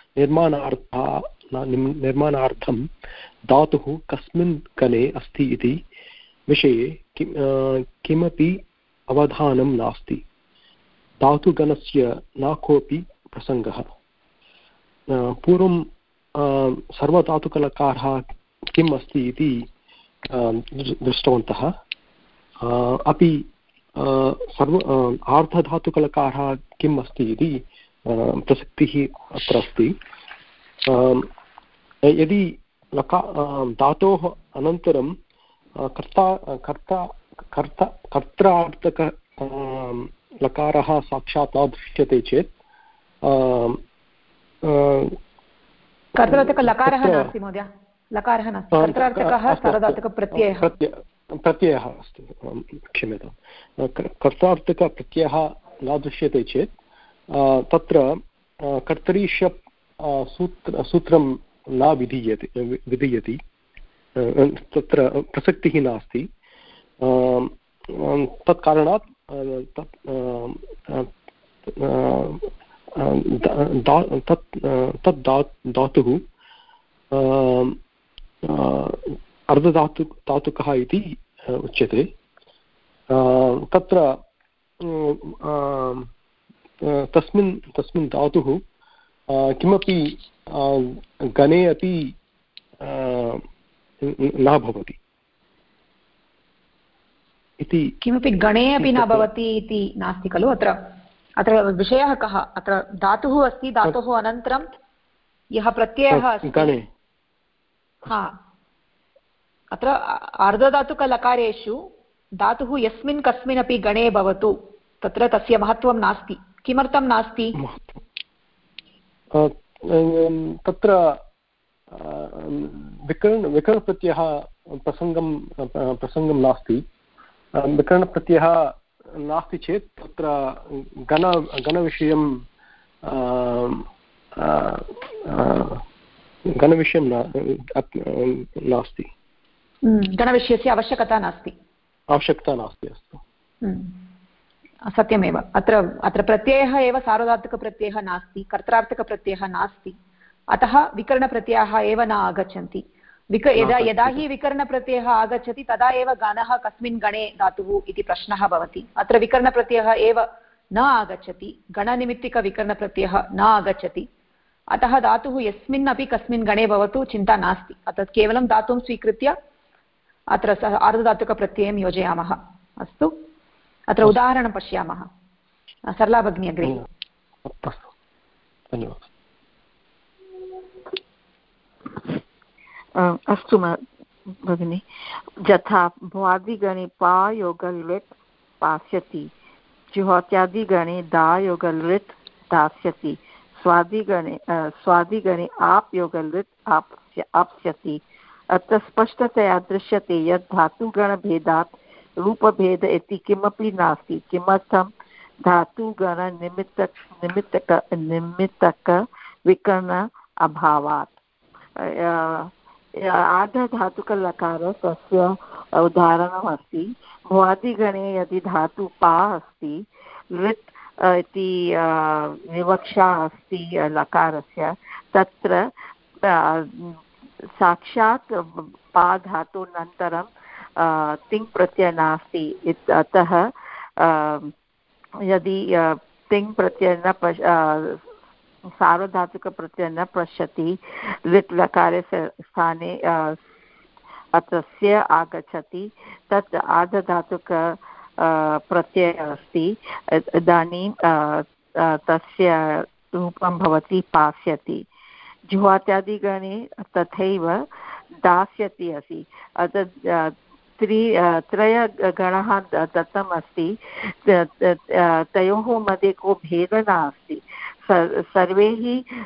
निर्माणार्थं धातुः कस्मिन् गणे अस्ति इति विषये किमपि अवधानं नास्ति। धातुगणस्य न कोऽपि प्रसङ्गः। पूर्वं सर्वधातुकलकारः किम् अस्ति इति दृष्टवन्तः। अपि आर्धधातुकलकारः किम् अस्ति इति प्रसक्तिः अत्र अस्ति। यदि धातोः अनन्तरं कर्त्रार्थक लकारः साक्षात् न दृश्यते चेत् कर्त्रार्थकलकारः नास्ति महोदय, लकारः नास्ति, कर्त्रार्थकः प्रत्ययः अस्ति, क्षम्यतां। कर्त्रार्थकप्रत्ययः न दृश्यते चेत् तत्र कर्तरि शप् सूत्रं न विधीयते, तत्र प्रसक्तिः नास्ति। तत्कारणात् तत् धातुः अर्धधातुकः इति उच्यते। तत्र तस्मिन् धातुः किमपि गणे अपि न भवति इति। किमपि गणे अपि न भवति इति नास्ति खलु। अत्र विषयः कः? अत्र धातुः अस्ति, धातोः अनन्तरं यः प्रत्ययः अस्ति गणे। हा, अत्र अर्धधातुकलकारेषु धातुः यस्मिन् कस्मिन्नपि गणे भवतु तत्र तस्य महत्त्वं नास्ति। किमर्थं नास्ति? तत्र विकरणप्रत्ययः प्रसङ्गं नास्ति। विकरणप्रत्ययः नास्ति चेत् तत्र गणविषयं नास्ति। गणविषयस्य आवश्यकता नास्ति। अस्तु, सत्यमेव। अत्र प्रत्ययः एव सार्वधातुकप्रत्ययः नास्ति, कर्त्रार्थकप्रत्ययः नास्ति, अतः विकरणप्रत्ययाः एव न आगच्छन्ति। यदा हि विकरणप्रत्ययः आगच्छति तदा एव गणः कस्मिन् गणे धातुः इति प्रश्नः भवति। अत्र विकरणप्रत्ययः एव न आगच्छति, गणनिमित्तिकविकरणप्रत्ययः न आगच्छति, अतः धातुः यस्मिन् अपि कस्मिन् गणे भवतु चिन्ता नास्ति। अतः केवलं धातुं स्वीकृत्य अत्र आर्धधातुकप्रत्ययं योजयामः। अस्तु, अत्र उदाहरणं पश्यामः। सरला भगिनी अग्रे। अस्तु भगिनि, यथा भ्वादिगणे पा योगलिट् पास्यति, जुहोत्यादिगणे दा योगलिट् दास्यति, स्वादिगणे आप् योगलिट् आप्स्यति। अत्र स्पष्टतया दृश्यते यत् धातुगणभेदात् रूपभेद इति किमपि नास्ति। किमर्थं? धातुगणनिमित्तकविकर्ण अभावात्। आर्धधातुकलकार तस्य उदाहरणमस्ति। भ्वादिगणे यदि धातु पा अस्ति, लृट् इति विवक्षा अस्ति लकारस्य, तत्र साक्षात् पा धातुनन्तरं तिङ् प्रत्ययः नास्ति। अतः यदि तिङ् प्रत्ययः न सार्वधातुकप्रत्ययः न पश्यति, लिट् लकारस्य स्थाने अत्रस्य आगच्छति, तत् आर्धधातुक प्रत्ययः अस्ति। इदानीं तस्य रूपं भवति पास्यति। जुहात्यादिगणे तथैव दास्यति अस्ति। त्रयगणः दत्तम् अस्ति, तयोः मध्ये को भेदः नास्ति। सर्वैः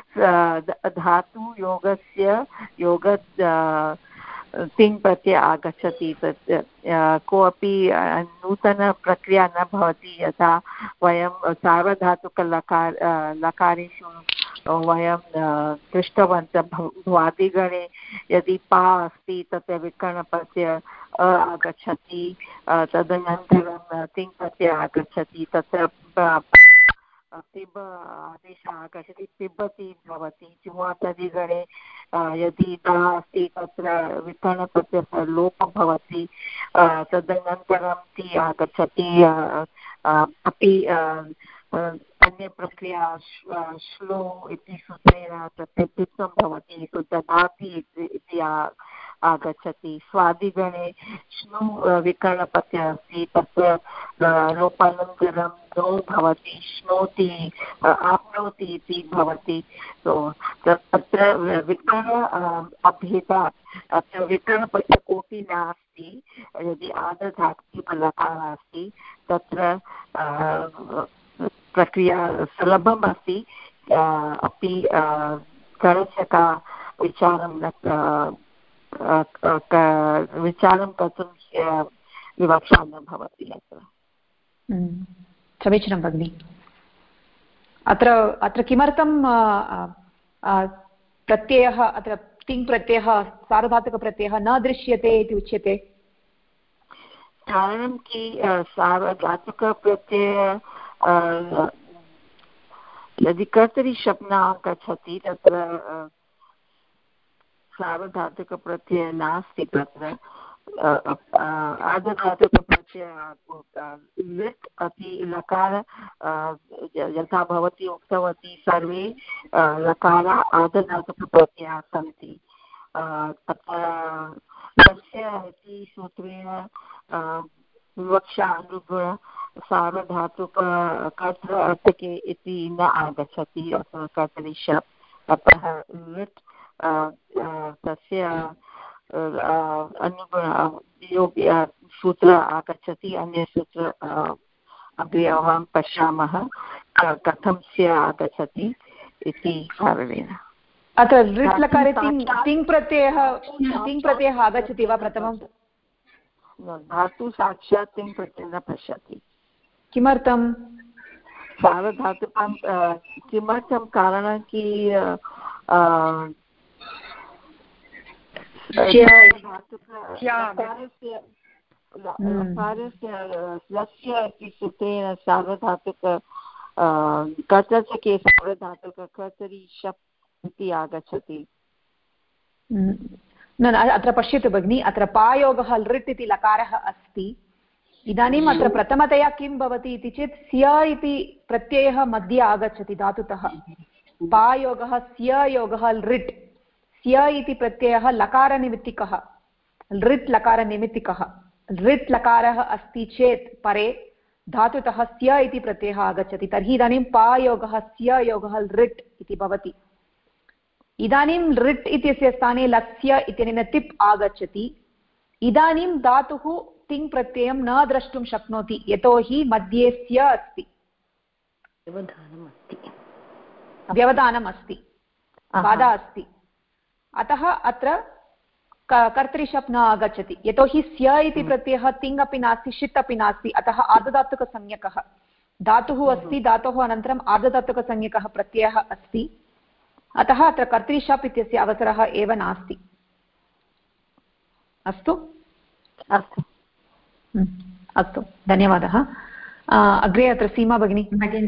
धातुयोगस्य योग तिङ् प्रत्ययः आगच्छति। तत् कोऽपि नूतनप्रक्रिया न भवति। यथा वयं सार्वधातुकलकारेषु वयं दृष्टवन्तः, भ्वादिगणे यदि पा अस्ति तत्र विकरणप्रत्ययः आगच्छति, तदनन्तरं तिङ् प्रत्ययः आगच्छति, तत्र पिब आदेशः आगच्छति, पिबति भवति। जुहोत्यादिगणे यदि दा अस्ति तत्र विकरणप्रत्ययः लोपः भवति, तदनन्तरं ति आगच्छति। अपि अन्यप्रक्रिया श्लो इति सूत्रेण तत्र द्वित्वं भवति, ददाति इति आगच्छति। स्वादिगणे श्नु विकरणप्रत्ययः अस्ति, तत्र लोपानन्तरं नो भवति, श्नोति आप्नोति इति भवति। तत्र विकरण अभेदात् अत्र विकरणप्रत्ययः कोऽपि नास्ति। यदि आर्धधातुकलकारः अस्ति तत्र प्रक्रिया सुलभम् अस्ति। अपि गणस्य का विचारं कर्तुं विवक्षा न भवति अत्र। समीचीनं भगिनि। अत्र किमर्थं प्रत्ययः, अत्र तिङ् प्रत्ययः, सार्वधातुकप्रत्ययः न दृश्यते इति उच्यते? कारणं कि सार्वधातुकप्रत्ययः यदि कर्तरि शब्दः आगच्छति तत्र सार्वधातुकप्रत्ययः नास्ति। तत्र आर्धधातुकप्रत्ययः लिट् अपि लकार, यथा भवती उक्तवती, सर्वे लकाराः आर्धधातुकप्रत्ययाः सन्ति। तस्य इति सूत्रेण विवक्षा अनुगुण सार्वधातुक कर्तृ अर्थके इति न आगच्छति कर्तरि शप्। अतः लिट् तस्य अनुगुण सूत्र आगच्छति। अन्यसूत्र अग्रे अहं पश्यामः कथं स्य आगच्छति इति कारणेन। अत्र लिट् लकारे तिङ् प्रत्ययः आगच्छति वा? प्रथमं धातु साक्षात् तिङ् प्रत्ययः न पश्यति। किमर्थं? सार्वधातुकं किमर्थं? कारणं कि लस्य सूत्रेण सार्वधातुक कर्तृके सार्वधातुक कर्तरि शप् इति आगच्छति। न अत्र पश्यतु भगिनि, अत्र पायोगः लृट् इति लकारः अस्ति। इदानीम् अत्र प्रथमतया किं भवति इति चेत् स्य इति प्रत्ययः मध्ये आगच्छति धातुतः। पायोगः स्य योगः लृट्, स्य इति प्रत्ययः लकारनिमित्तिकः, लृट् लकारनिमित्तिकः लृट् लकारः अस्ति चेत् परे धातुतः स्य इति प्रत्ययः आगच्छति तर्हि इदानीं पायोगः स्य योगः लृट् इति भवति। इदानीं लृट् इत्यस्य स्थाने लस्य इत्यनेन तिप् आगच्छति। इदानीं धातुः तिङ् प्रत्ययं न द्रष्टुं शक्नोति यतोहि मध्ये स्य अस्ति, व्यवधानम् अस्ति, बाधा अस्ति। अतः अत्र कर्तृशप् न आगच्छति यतोहि स्य इति प्रत्ययः तिङ् अपि नास्ति षित् अपि नास्ति। अतः आर्धधातुकसंज्ञकः धातुः अस्ति, धातोः अनन्तरम् आर्धधातुकसंज्ञकः प्रत्ययः अस्ति। अतः अत्र कर्तृशप् इत्यस्य अवसरः एव नास्ति। अस्तु अस्तु अस्तु, धन्यवादः। अग्रे अत्र सीमा भगिनी।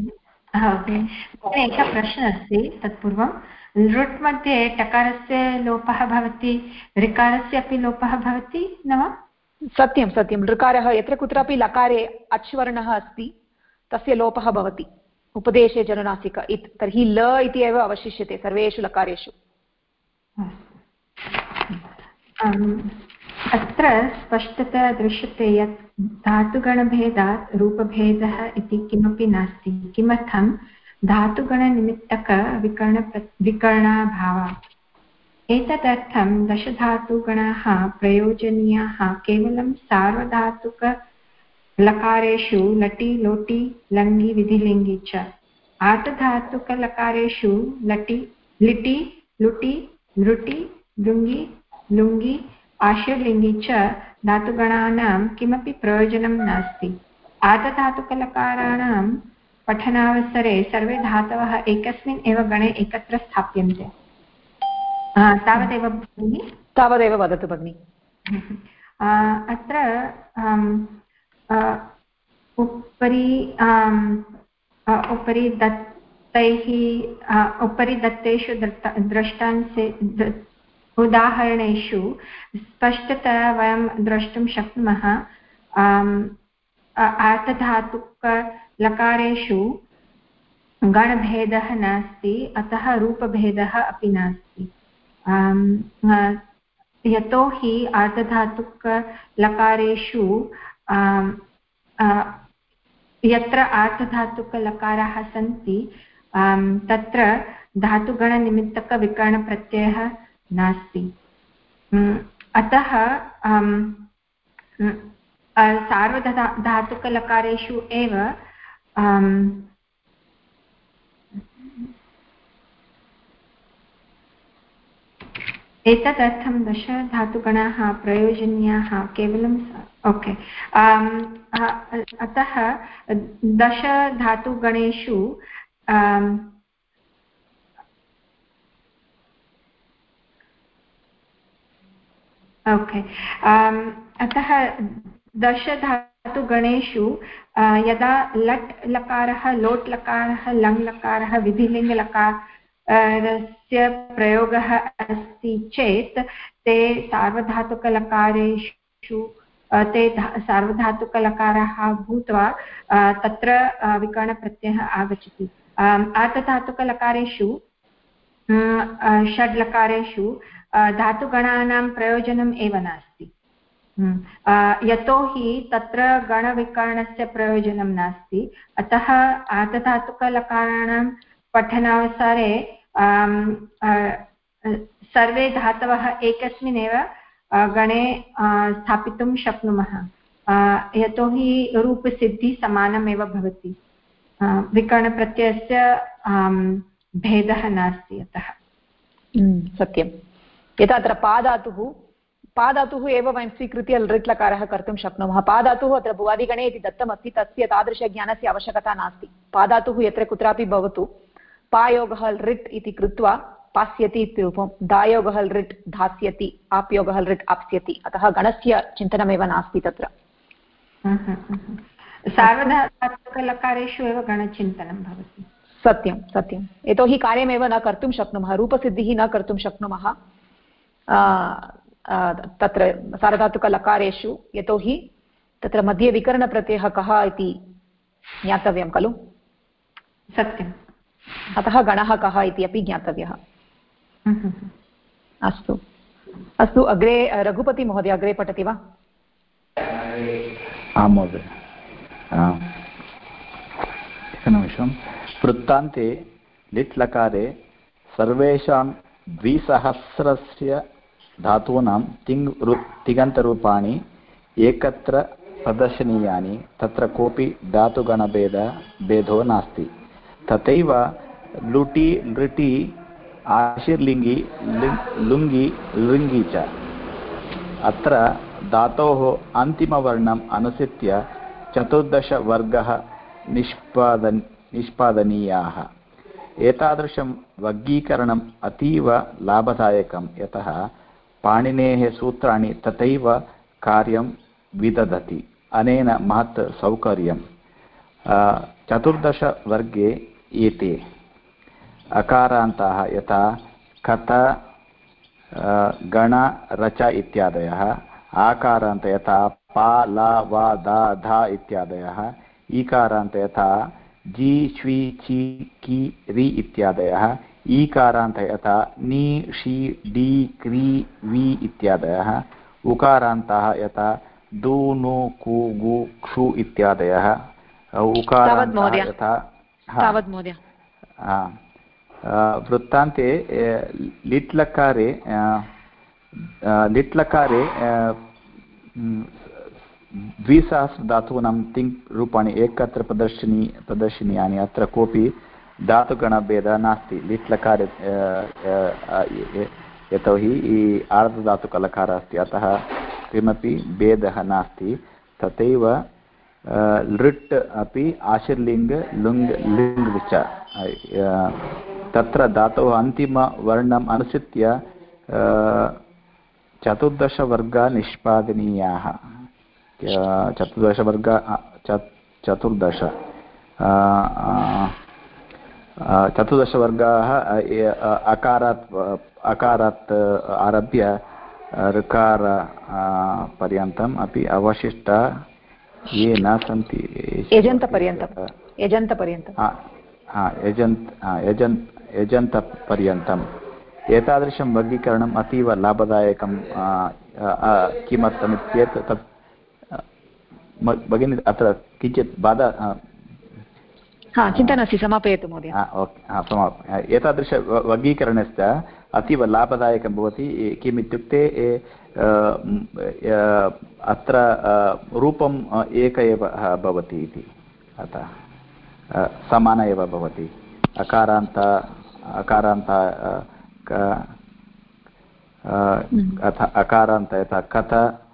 एकः प्रश्नः अस्ति। तत्पूर्वं लृट् मध्ये टकारस्य लोपः भवति, ऋकारस्य अपि लोपः भवति न वा? सत्यं सत्यं, ऋकारः यत्र कुत्रापि लकारे अच् वर्णः अस्ति तस्य लोपः भवति उपदेशे जनुनासिक इत्, तर्हि ल इति एव अवशिष्यते सर्वेषु लकारेषु। अत्र स्पष्टतया दृश्यते यत् धातुगणभेदात् रूपभेदः इति किमपि नास्ति। किमर्थं? धातुगणनिमित्तकविकरणाभावात्। एतदर्थं दशधातुगणाः प्रयोजनीयाः केवलं सार्वधातुकलकारेषु लटि लोटि लङि विधिलिङ्गि च। आर्धधातुकलकारेषु लटि लिटि लुटि लृटि लुङि लुङि आशीर्लिङ्गि च धातुगणानां किमपि प्रयोजनं नास्ति। आर्धधातुकलकाराणां पठनावसरे सर्वे धातवः एकस्मिन् एव गणे एकत्र स्थाप्यन्ते। तावदेव वदतु भगिनि। अत्र उपरि दत्तेषु दृष्टान्ते उदाहरणेषु स्पष्टतया वयं द्रष्टुं शक्नुमः आर्धधातुकलकारेषु गणभेदः नास्ति, अतः रूपभेदः अपि नास्ति। यतोहि आर्धधातुकलकारेषु यत्र आर्धधातुकलकाराः सन्ति तत्र धातुगणनिमित्तकविकरणप्रत्ययः नास्ति। अतः सार्वधातुकलकारेषु एव एतदर्थं दशधातुगणाः प्रयोजनीयाः केवलं ओके। अतः दशधातुगणेषु ओके अतः दशधातुगणेषु यदा लट् लकारः लोट् लकारः लङ् लकारः विधिलिङ्गलकारस्य प्रयोगः अस्ति चेत् ते सार्वधातुकलकारेषु ते सार्वधातुकलकाराः भूत्वा तत्र विकरणप्रत्ययः आगच्छति। आर्धधातुकलकारेषु षड्लकारेषु धातुगणानां प्रयोजनम् एव नास्ति, यतोहि तत्र गणविकरणस्य प्रयोजनं नास्ति। अतः आर्धधातुकलकाराणां पठनावसरे सर्वे धातवः एकस्मिन् एव गणे स्थापितुं शक्नुमः, यतोहि रूपसिद्धिः समानमेव भवति, विकरणप्रत्ययस्य भेदः नास्ति। अतः सत्यं, यथा अत्र पाधातुः एव वयं स्वीकृत्य लृट् लकारः कर्तुं शक्नुमः। पाधातुः अत्र भुवादिगणे इति दत्तमस्ति, तस्य तादृशज्ञानस्य आवश्यकता नास्ति। पाधातुः यत्र कुत्रापि भवतु, पायोगः लृट् इति कृत्वा पास्यति इति रूपं, दायोगः लृट् धास्यति, आप्योगः लृट् आप्स्यति। अतः गणस्य चिन्तनमेव नास्ति तत्र। सार्वधातुकलकारेषु एव गणचिन्तनं भवति। सत्यं सत्यं, यतोहि कार्यमेव न कर्तुं शक्नुमः, रूपसिद्धिः न कर्तुं शक्नुमः तत्र सार्वधातुकलकारेषु, यतोहि तत्र मध्ये विकरणप्रत्ययः कः इति ज्ञातव्यं खलु। सत्यम्, अतः गणः कः इति अपि ज्ञातव्यः। अस्तु। अस्तु, अग्रे रघुपति महोदय अग्रे पठति वा? आं महोदय, एकनिमिषं। वृत्तान्ते लिट् लकारे सर्वेषां द्विसहस्रस्य धातूनां तिङन्तरूपाणि एकत्र प्रदर्शनीयानि, तत्र कोऽपि धातुगणभेदो नास्ति। तथैव लुटि लृटि आशीर्लिङ्गि लुङ्गि लृङ्गि च अत्र धातोः अन्तिमवर्णम् अनुसृत्य 14 वर्गः निष्पादनीयाः। एतादृशं वर्गीकरणम् अतीव लाभदायकं, यतः पाणिनेः सूत्राणि तथैव कार्यं विदधति। अनेन महत् सौकर्यं। 14 वर्गे एते अकारान्ताः यथा कथ, गण, रच इत्यादयः, आकारान्त यथा पा, ला, वा, दा, धा इत्यादयः, ईकारान्त यथा जी, श्वी, ची, की, रि इत्यादयः, ईकारान्त यथा नि, षि, डि, क्रि, वि इत्यादयः, उकारान्ताः यथा दु, नु, कु, गु, क्षु इत्यादयः, उकारान्ताः यथा वृत्तान्ते लिट् लकारे द्विसहस्रधातूनां तिङ् रूपाणि एकत्र प्रदर्शनीयानि। अत्र कोऽपि धातुगणभेदः नास्ति लिट् लकारे, यतोहि आर्धधातुकलकारः अस्ति, अतः किमपि भेदः नास्ति। तथैव लृट् अपि आशीर्लिङ्ग् लुङ् लिङ्ग् च तत्र धातोः अन्तिमवर्णम् अनुसृत्य 14 वर्गाः निष्पादनीयाः। 14 वर्गाः अकारात् आरभ्य ऋकार पर्यन्तम् अपि अवशिष्टा ये न सन्ति यजन्तपर्यन्तम्। एतादृशं वर्गीकरणम् अतीव लाभदायकं। किमर्थमित्येत् तत् भगिनी अत्र किञ्चित् बाधा। चिन्ता नास्ति, समापयतु महोदय। एतादृश वर्गीकरणस्य अतीव लाभदायकं भवति। किमित्युक्ते अत्र रूपम् एक एव भवति इति, अतः समान एव भवति। अकारान्त यथा कथ,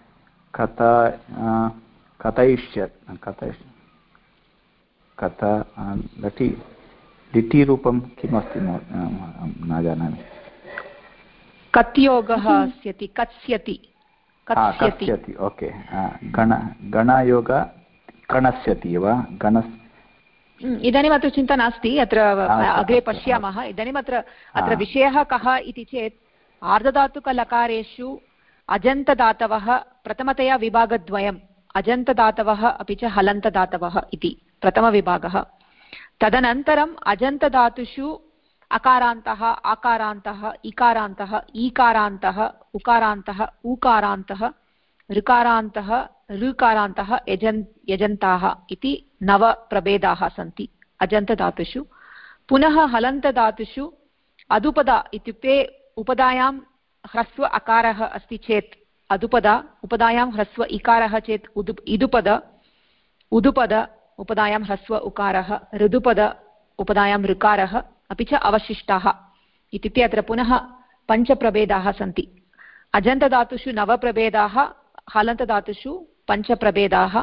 लिटि रूपं किमस्ति न जानामि। कत्योगः अस्ति, कत्स्यति। ओके। गणयोग कणस्यति वा? इदानीम् अत्र चिन्ता नास्ति, अत्र अग्रे पश्यामः। इदानीम् अत्र विषयः कः इति चेत् आर्धधातुकलकारेषु अजन्तदातवः प्रथमतया विभागद्वयम्, अजन्तदातवः अपि च हलन्तदातवः इति प्रथमविभागः। तदनन्तरम् अजन्तधातुषु अकारान्तः, आकारान्तः, इकारान्तः, ईकारान्तः, उकारान्तः, ऊकारान्तः, ऋकारान्तः, ऋकारान्तः, यजन्ताः इति 9 प्रभेदाः सन्ति अजन्तधातुषु। पुनः हलन्तधातुषु अदुपदा इत्युक्ते उपदायां ह्रस्व अकारः अस्ति चेत् अदुपदा, उपदायां ह्रस्व इकारः चेत् इदुपद, उदुपद उपदायां ह्रस्व उकारः, ऋदुपद उपदायां ऋकारः, अपि च अवशिष्टाः इत्युक्ते अत्र पुनः 5 प्रभेदाः सन्ति। अजन्तधातुषु 9 प्रभेदाः, हलन्तधातुषु 5 प्रभेदाः।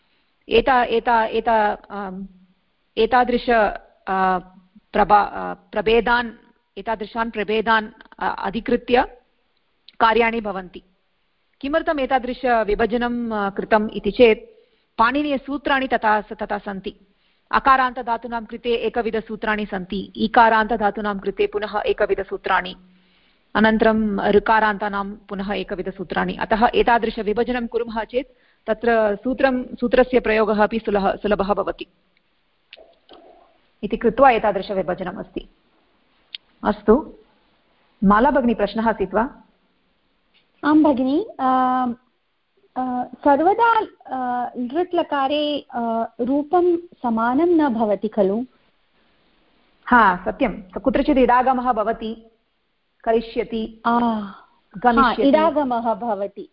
एतादृशान् प्रभेदान् अधिकृत्य कार्याणि भवन्ति। किमर्थम् एतादृशविभजनं कृतम् इति चेत् पाणिनीयसूत्राणि तथा सन्ति। अकारान्तधातूनां कृते एकविधसूत्राणि सन्ति, ईकारान्तधातूनां कृते पुनः एकविधसूत्राणि, अनन्तरं ऋकारान्तानां पुनः एकविधसूत्राणि। अतः एतादृशविभजनं कुर्मः चेत् तत्र सूत्रस्य प्रयोगः अपि सुलभः भवति इति कृत्वा एतादृशविभजनम् अस्ति। अस्तु, माला भगिनी प्रश्नः आसीत् वा? आं भगिनि सर्वदा लृट् लकारे रूपं समानं न भवति खलु? हा सत्यं, कुत्रचित् इडागमः भवति, करिष्यति, इडागमः भवति,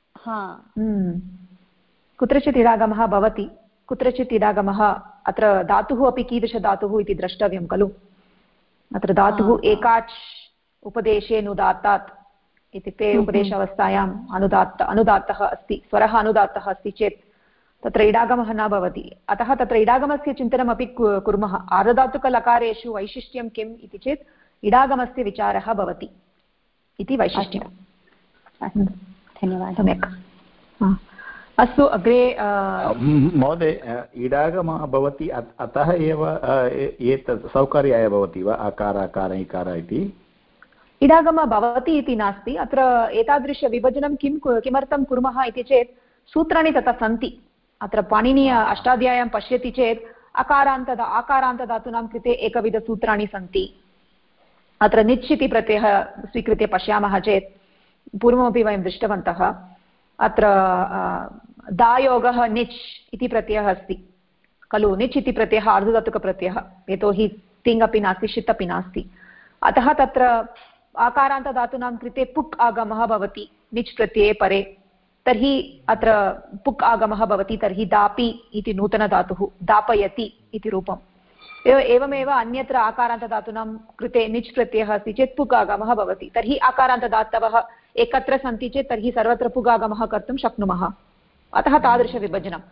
कुत्रचित् इडागमः भवति, कुत्रचित् इडागमः, अत्र धातुः अपि कीदृशधातुः इति द्रष्टव्यं खलु। अत्र धातुः एकाच् उपदेशे नुदात्तात् इत्युक्ते उपदेशावस्थायाम् अनुदात्तः अस्ति, स्वरः अनुदात्तः अस्ति चेत् तत्र इडागमः न भवति। अतः तत्र इडागमस्य चिन्तनमपि कुर्मः। आर्धधातुकलकारेषु वैशिष्ट्यं किम् इति चेत् इडागमस्य विचारः भवति इति वैशिष्ट्यम्। धन्यवादः। सम्यक्, अस्तु अग्रे। महोदय, इडागमः भवति अतः एव एतत् सौकर्याय भवति वा अकार अकार इकार इति? इडागमः भवति इति नास्ति, अत्र एतादृशविभजनं किमर्थं कुर्मः इति चेत् सूत्राणि तथा सन्ति। अत्र पाणिनीय अष्टाध्याय्यां पश्यति चेत् आकारान्तधातूनां कृते एकविधसूत्राणि सन्ति। अत्र निच् इति प्रत्ययः स्वीकृत्य पश्यामः चेत् पूर्वमपि वयं दृष्टवन्तः, अत्र दायोगः निच् इति प्रत्ययः अस्ति खलु। निच् इति प्रत्ययः आर्धधातुकप्रत्ययः, यतोहि तिङ् अपि नास्ति, षित् अपि नास्ति। अतः तत्र आकारान्तधातूनां कृते पुक् आगमः भवति निच् प्रत्यये परे, तर्हि अत्र पुक् आगमः भवति, तर्हि दापि इति नूतनधातुः, दापयति इति रूपम्। एवमेव अन्यत्र आकारान्तधातूनां कृते निच् प्रत्ययः अस्ति चेत् पुक् आगमः भवति, तर्हि आकारान्तधातवः एकत्र सन्ति चेत् तर्हि सर्वत्र पुक् आगमः कर्तुं शक्नुमः। अतः तादृशविभजनम्।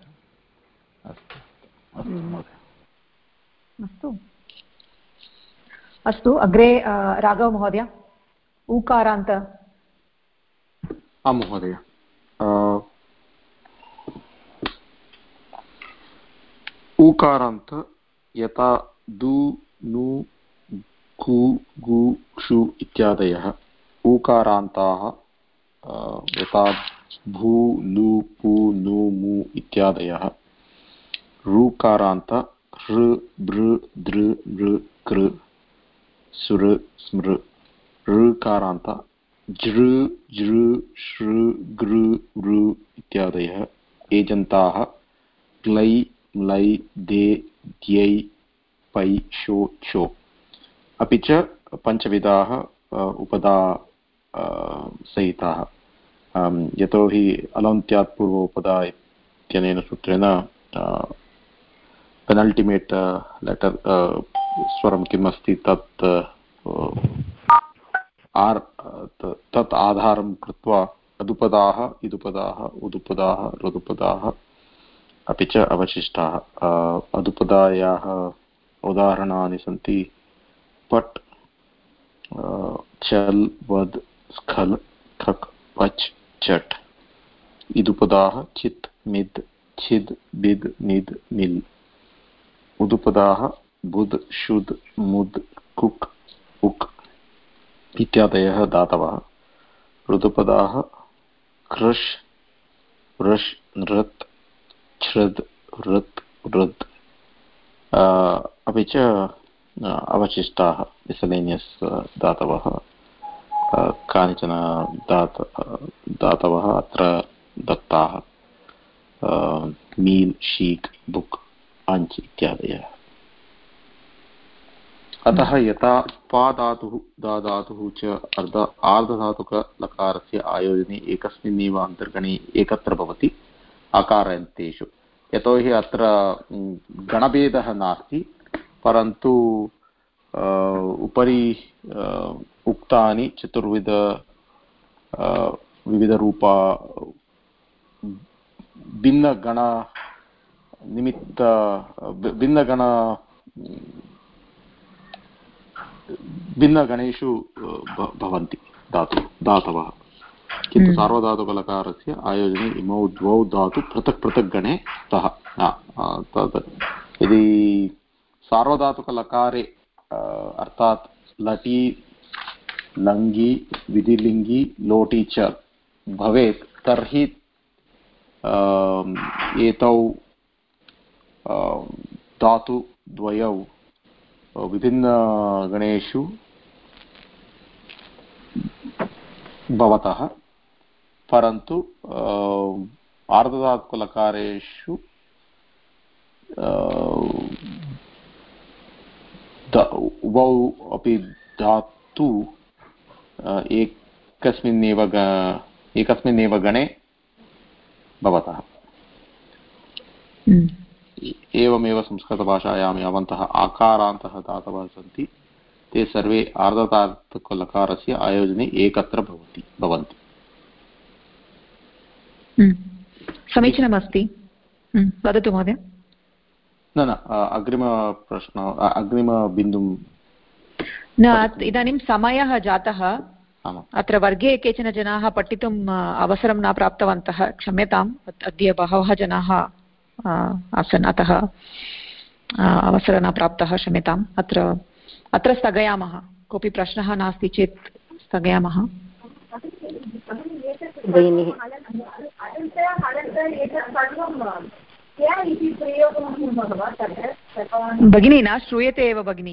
अस्तु अग्रे राघव महोदय, ऊकारान्त। आं महोदय, ऊकारान्त यथा दु नु कु गु क्षु इत्यादयः ऊकारान्ताः, यथा भू लु पु नु मु इत्यादयः। ऋकारान्त हृ भृ दृ मृ कृ सुर स्मृ। ऋकारान्त जृ जृ श्रृ गृ ऋ इत्यादयः एजन्ताः ग्लै म्लै दे द्यै पै शो छो। अपि च पञ्चविधाः उपदा सहिताः, यतोहि अलौन्त्यात् पूर्व उपदा इत्यनेन सूत्रेण पेनल्टिमेट् लेटर् स्वरं किम् अस्ति तत् तत् आधारं कृत्वा अदुपदाः इदुपदाः उदुपदाः रुदुपदाः अपि च अवशिष्टाः। अदुपदायाः उदाहरणानि सन्ति पट्, चल्, वद्, स्खल्, खक्, पच्, चट्। इदुपदाः चित्, मिद्, छिद्, बिद्, निद्, मिल्। उदुपदाः बुद्, शुद्, मुद्, कुक्, उक् इत्यादयः धातवः। ऋतुपदाः कृष्, वृष्, नृत्, छृद्, ऋत्, ऋत्। अपि च अवशिष्टाः मिसलेनियस् धातवः। कानिचन धातवः अत्र दत्ताः, मील्, शीक्, बुक्, अञ्च् इत्यादयः। अतः यथा पा धातुः दा धातुः च आर्धधातुकलकारस्य आयोजने एकस्मिन्नेव अन्तर्गणे एकत्र भवति आकारान्तेषु, यतोहि अत्र गणभेदः नास्ति, परन्तु उपरि उक्तानि चतुर्विध विविधरूपा भिन्नगणेषु भवन्ति धातवः, किन्तु सार्वधातुकलकारस्य आयोजने इमौ द्वौ धातु पृथक् पृथक् गणे स्तः। यदि सार्वधातुकलकारे अर्थात् लटि लङ्गि विधिलिङ्गि लोटि च भवेत्, तर्हि एतौ धातुद्वयौ विभिन्नगणेषु भवतः परन्तु आर्धधातुकलकारेषु उभौ अपि धातु एकस्मिन्नेव गणे भवतः। एवमेव संस्कृतभाषायां यावन्तः आकारान्तः धातवः सन्ति ते सर्वे आर्धधातुकलकारस्य आयोजने एकत्र भवन्ति। समीचीनमस्ति। वदतु महोदय। न अग्रिमबिन्दुं न इदानीं समयः जातः। अत्र वर्गे केचन जनाः पठितुम् अवसरं न प्राप्तवन्तः, क्षम्यताम्। अद्य बहवः जनाः आसन्, अतः अवसरः न प्राप्तः, क्षम्यताम्। अत्र स्थगयामः। कोऽपि प्रश्नः नास्ति चेत् स्थगयामः। भगिनी न श्रूयते एव भगिनी।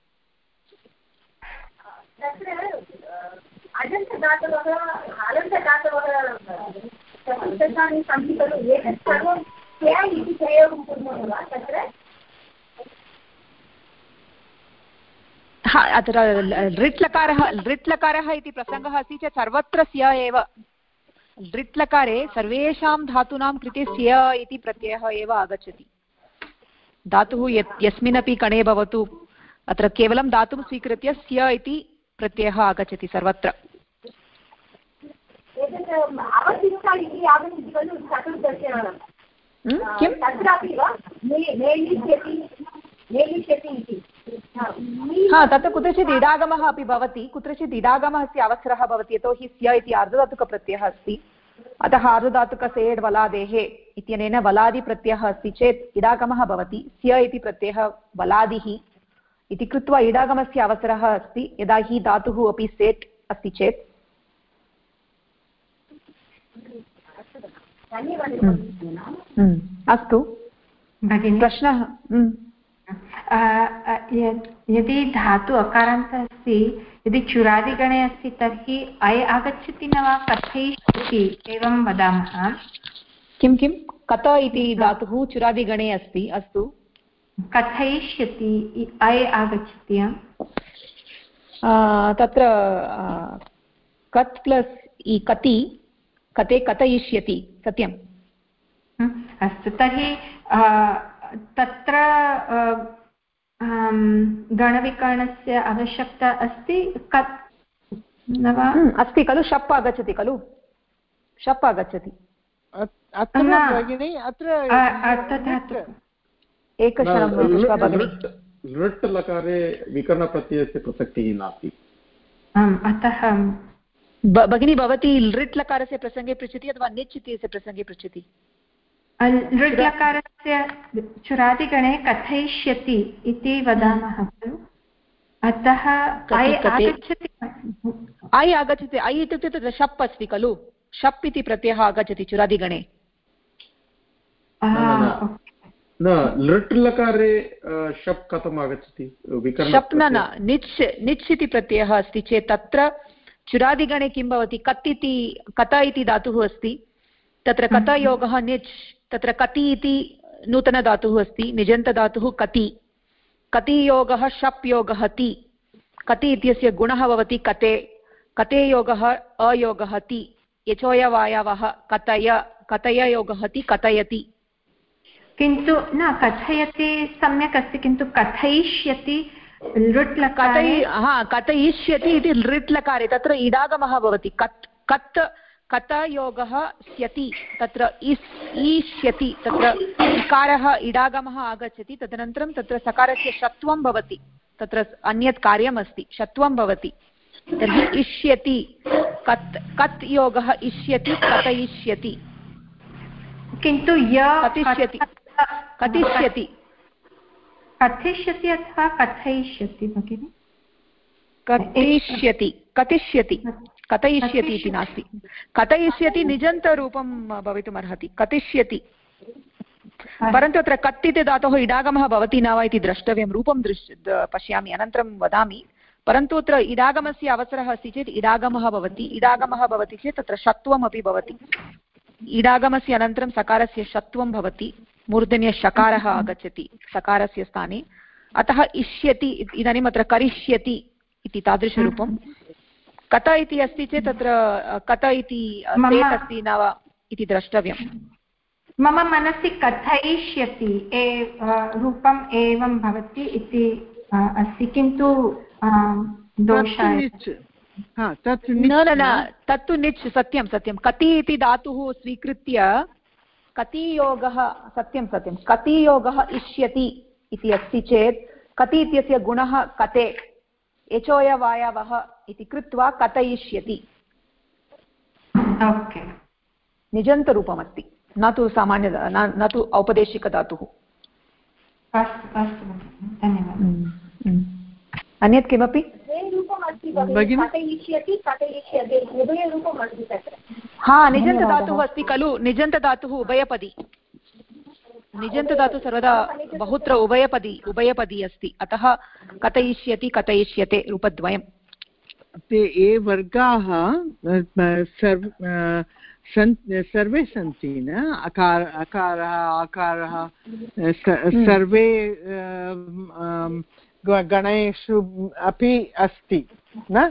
अत्र लृट्लकारः इति प्रसङ्गः अस्ति चेत् सर्वत्र स्य एव। लृट्लकारे सर्वेषां धातूनां कृते स्य इति प्रत्ययः एव आगच्छति। धातुः यस्मिन्नपि कणे भवतु, अत्र केवलं धातुं स्वीकृत्य स्य इति प्रत्ययः आगच्छति सर्वत्र। तत्र कुत्रचित् इडागमः अपि भवति, कुत्रचित् इडागमस्य अवसरः भवति, यतोहि स्य इति आर्धधातुकप्रत्ययः अस्ति। अतः आर्धधातुकसेड् वलादेः इत्यनेन वलादिप्रत्ययः अस्ति चेत् इडागमः भवति। स्य इति प्रत्ययः वलादिः इति कृत्वा इडागमस्य अवसरः अस्ति यदा हि धातुः अपि सेट् अस्ति चेत्। अस्तु प्रश्नः। यदि धातु अकारान्तः अस्ति, यदि चुरादिगणे अस्ति तर्हि अय् आगच्छति न वा कथयिष्यति एवं वदामः। किं कथ इति धातुः चुरादिगणे अस्ति। अस्तु कथयिष्यति अय् आगच्छति। तत्र कत् प्लस् इ कति, कते कथयिष्यति, सत्यम्। अस्तु तर्हि तत्र गणविकरणस्य आवश्यकता अस्ति कत् न वा? अस्ति खलु, शप् आगच्छति खलु, शप् आगच्छति। एकक्षणं लृट् लकारे विकरणप्रत्ययस्य प्रसक्तिः नास्ति। अतः भगिनी भवती लृट् लकारस्य प्रसङ्गे पृच्छति अथवा निच् इत्यस्य प्रसङ्गे पृच्छति? लृट् लकारस्य चुरादिगणे कथयिष्यति इति वदामः खलु, अतः अय् आगच्छति। अय् आगच्छति, अय् इत्युक्ते तत्र शप् अस्ति खलु, शप् इति प्रत्ययः आगच्छति चुरादिगणे। न लृट् लकारे शप् कथम् आगच्छति? शप् न निच् इति प्रत्ययः अस्ति चेत् तत्र चुरादिगणे किं भवति? कत् इति कत इति धातुः अस्ति, तत्र कतयोगः निच्, तत्र कति इति नूतनधातुः अस्ति, निजन्तधातुः कति, कतियोगः शप् योगः ति, कति इत्यस्य गुणः भवति कते, कते योगः अयोगः ति, यचोयवायवः कतय, कतययोगः ति कथयति। किन्तु न कथयति सम्यक् अस्ति, किन्तु कथयिष्यति लृट् लकारे। कथयिष्यति इति लृट् लकारे तत्र इडागमः भवति। कत् कतयोगः स्यति, तत्र ईष्यति, तत्र इकारः इडागमः आगच्छति, तदनन्तरं तत्र सकारस्य षत्वं भवति, तत्र अन्यत् कार्यमस्ति, षत्वं भवति। तर्हि इष्यति, कत् योगः इष्यति, कथयिष्यति। किन्तु कथिष्यति कथिष्यति अथवा कथयिष्यति भगिनि? कथिष्यति कथयिष्यति इति नास्ति। कथयिष्यति निजन्तरूपं भवितुमर्हति, कथिष्यति। परन्तु अत्र कत् इति धातोः इडागमः भवति न वा इति द्रष्टव्यं। रूपं पश्यामि, अनन्तरं वदामि। परन्तु अत्र इडागमस्य अवसरः अस्ति चेत् इडागमः भवति चेत् तत्र षत्वमपि भवति। इडागमस्य अनन्तरं सकारस्य षत्वं भवति, मूर्धन्यषकारः आगच्छति सकारस्य स्थाने, अतः इष्यति इदानीम् अत्र करिष्यति इति तादृशरूपं। कत इति अस्ति चेत् तत्र कत इति सेट् अस्ति न वा इति द्रष्टव्यम्। मम मनसि कथयिष्यति रूपम् एवं भवति इति अस्ति, किन्तु दोषाय तत्तु निच् सत्यं सत्यं। कति इति धातुः स्वीकृत्य कतियोगः सत्यं कतियोगः इष्यति इति अस्ति चेत् कति इत्यस्य गुणः कते एचोयवायवः इति कृत्वा कथयिष्यति निजन्तरूपमस्ति, न तु सामान्य न तु औपदेशिकधातुः। अन्यत् किमपि हा निजन्तधातुः अस्ति खलु, निजन्तधातुः उभयपदी, निजन्तधातुः सर्वदा बहुत्र उभयपदी अस्ति, अतः कथयिष्यति कथयिष्यते रूपद्वयं। ते ये वर्गाः सर्वे सन्ति न, अकारः आकारः सर्वे गणेषु अपि अस्ति न।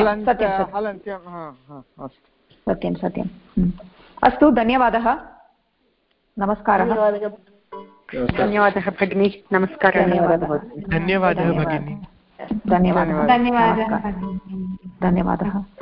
सत्यं सत्यम्। अस्तु, धन्यवादः, नमस्कारः। धन्यवादः भगिनी, नमस्कारः। धन्यवादः भगिनी, धन्यवादः।